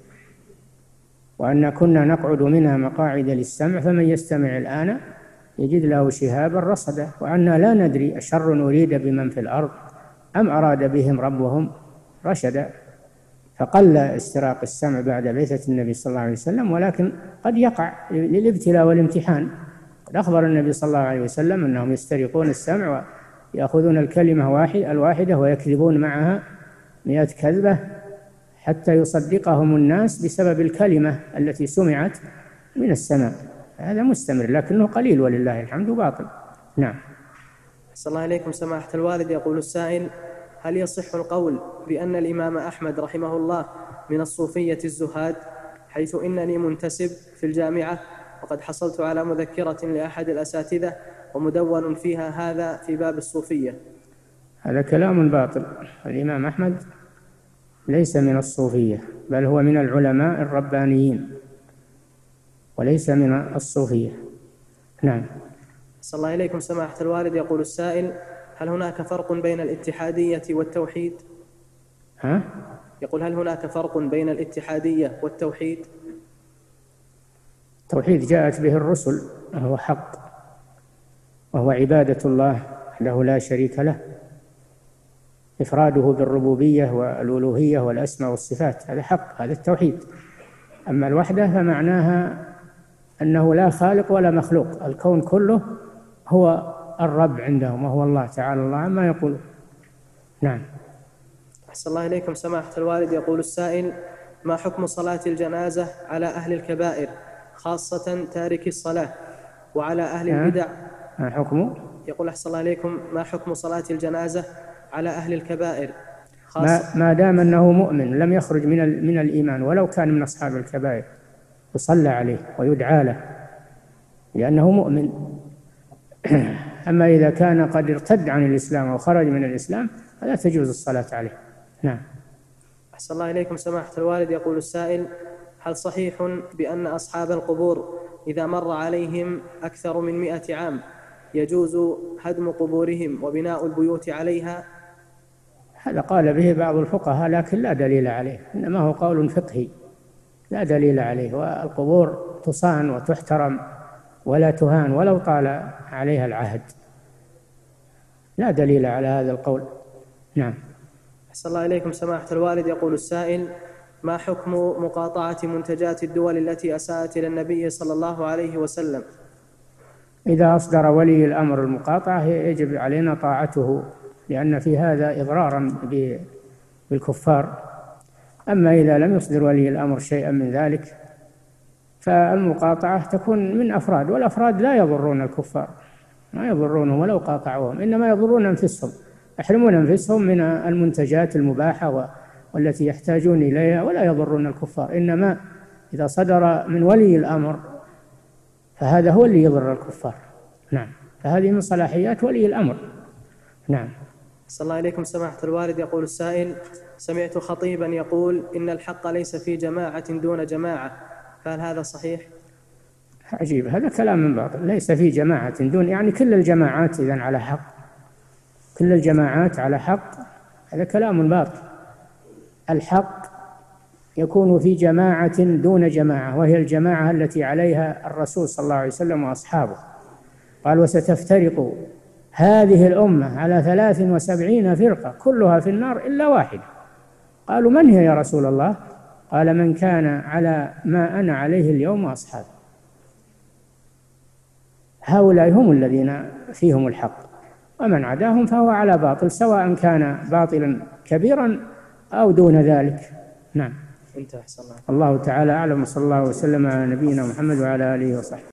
وأن كنا نقعد منها مقاعد للسمع فمن يستمع الآن يجد له شهابا رصدا، وأنا لا ندري أشر أريد بمن في الأرض أم أراد بهم ربهم رشدا. فقل استراق السمع بعد بعثة النبي صلى الله عليه وسلم، ولكن قد يقع للابتلاء والامتحان. قد أخبر النبي صلى الله عليه وسلم أنهم يسترقون السمع ويأخذون الكلمة واحد الواحدة ويكذبون معها مئة كذبة حتى يصدقهم الناس بسبب الكلمة التي سمعت من السماء. هذا مستمر لكنه قليل ولله الحمد باطل. نعم. أحسن الله إليكم سماحة الوالد. يقول السائل: هل يصح القول بأن الإمام أحمد رحمه الله من الصوفية الزهاد، حيث إنني منتسب في الجامعة وقد حصلت على مذكرة لأحد الأساتذة ومدون فيها هذا في باب الصوفية؟ هذا كلام باطل. الإمام أحمد ليس من الصوفية، بل هو من العلماء الربانيين وليس من الصوفية. نعم. صلى الله إليكم سماحة الوالد. يقول السائل: هل هناك فرق بين الاتحادية والتوحيد؟ ها؟ يقول: هل هناك فرق بين الاتحادية والتوحيد؟ التوحيد جاءت به الرسل، وهو حق، وهو عبادة الله وحده لا شريك له، إفراده بالربوبية والألوهية والأسماء والصفات، هذا حق، هذا التوحيد. أما الوحدة فمعناها أنه لا خالق ولا مخلوق، الكون كله هو الرب عندهم، وهو الله تعالى الله عما يقول. نعم. أحسن الله إليكم سماحة الوالد. يقول السائل: ما حكم صلاة الجنازة على أهل الكبائر خاصة تارك الصلاة، وعلى أهل البدع؟ ما حكم؟ يقول أحسن الله عليكم، ما حكم صلاة الجنازة على أهل الكبائر ما, خاصة ما دام أنه مؤمن لم يخرج من, من الإيمان ولو كان من أصحاب الكبائر يصلى عليه ويدعى له لأنه مؤمن. أما إذا كان قد ارتد عن الإسلام أو خرج من الإسلام فلا تجوز الصلاة عليه. نعم. أحسن الله إليكم سماحة الوالد، يقول السائل: هل صحيح بأن أصحاب القبور إذا مر عليهم أكثر من مئة عام يجوز هدم قبورهم وبناء البيوت عليها؟ هذا قال به بعض الفقهاء لكن لا دليل عليه، إنما هو قول فقهي لا دليل عليه، والقبور تصان وتحترم ولا تهان ولو طال عليها العهد، لا دليل على هذا القول. نعم. أحسن الله إليكم سماحة الوالد، يقول السائل: ما حكم مقاطعة منتجات الدول التي أساءت إلى النبي صلى الله عليه وسلم؟ إذا أصدر ولي الأمر المقاطعة يجب علينا طاعته، لأن في هذا إضرارا بالكفار. أما إذا لم يصدر ولي الأمر شيئا من ذلك فالمقاطعة تكون من أفراد، والأفراد لا يضرون الكفار، ما يضرونهم ولو قاطعوهم، إنما يضرون أنفسهم، يحرمون أنفسهم من المنتجات المباحة والتي يحتاجون إليها، ولا يضرون الكفار. إنما إذا صدر من ولي الأمر فهذا هو اللي يضر الكفار. نعم. فهذه من صلاحيات ولي الأمر. نعم. صلى الله عليكم سماحة الوالد، يقول السائل: سمعت خطيبا يقول إن الحق ليس في جماعة دون جماعة، فهل هذا صحيح؟ عجيب، هذا كلام من باطل. ليس في جماعة دون، يعني كل الجماعات إذن على حق، كل الجماعات على حق، هذا كلام باطل. الحق يكون في جماعة دون جماعة، وهي الجماعة التي عليها الرسول صلى الله عليه وسلم وأصحابه. قال: وستفترق هذه الأمة على ثلاث وسبعين فرقة كلها في النار إلا واحدة. قالوا: من هي يا رسول الله؟ قال: من كان على ما أنا عليه اليوم وأصحابي. هؤلاء هم الذين فيهم الحق، ومن عداهم فهو على باطل، سواء كان باطلا كبيرا أو دون ذلك. نعم. انتهى. الله الله تعالى أعلم، صلى الله وسلم على نبينا محمد وعلى آله وصحبه.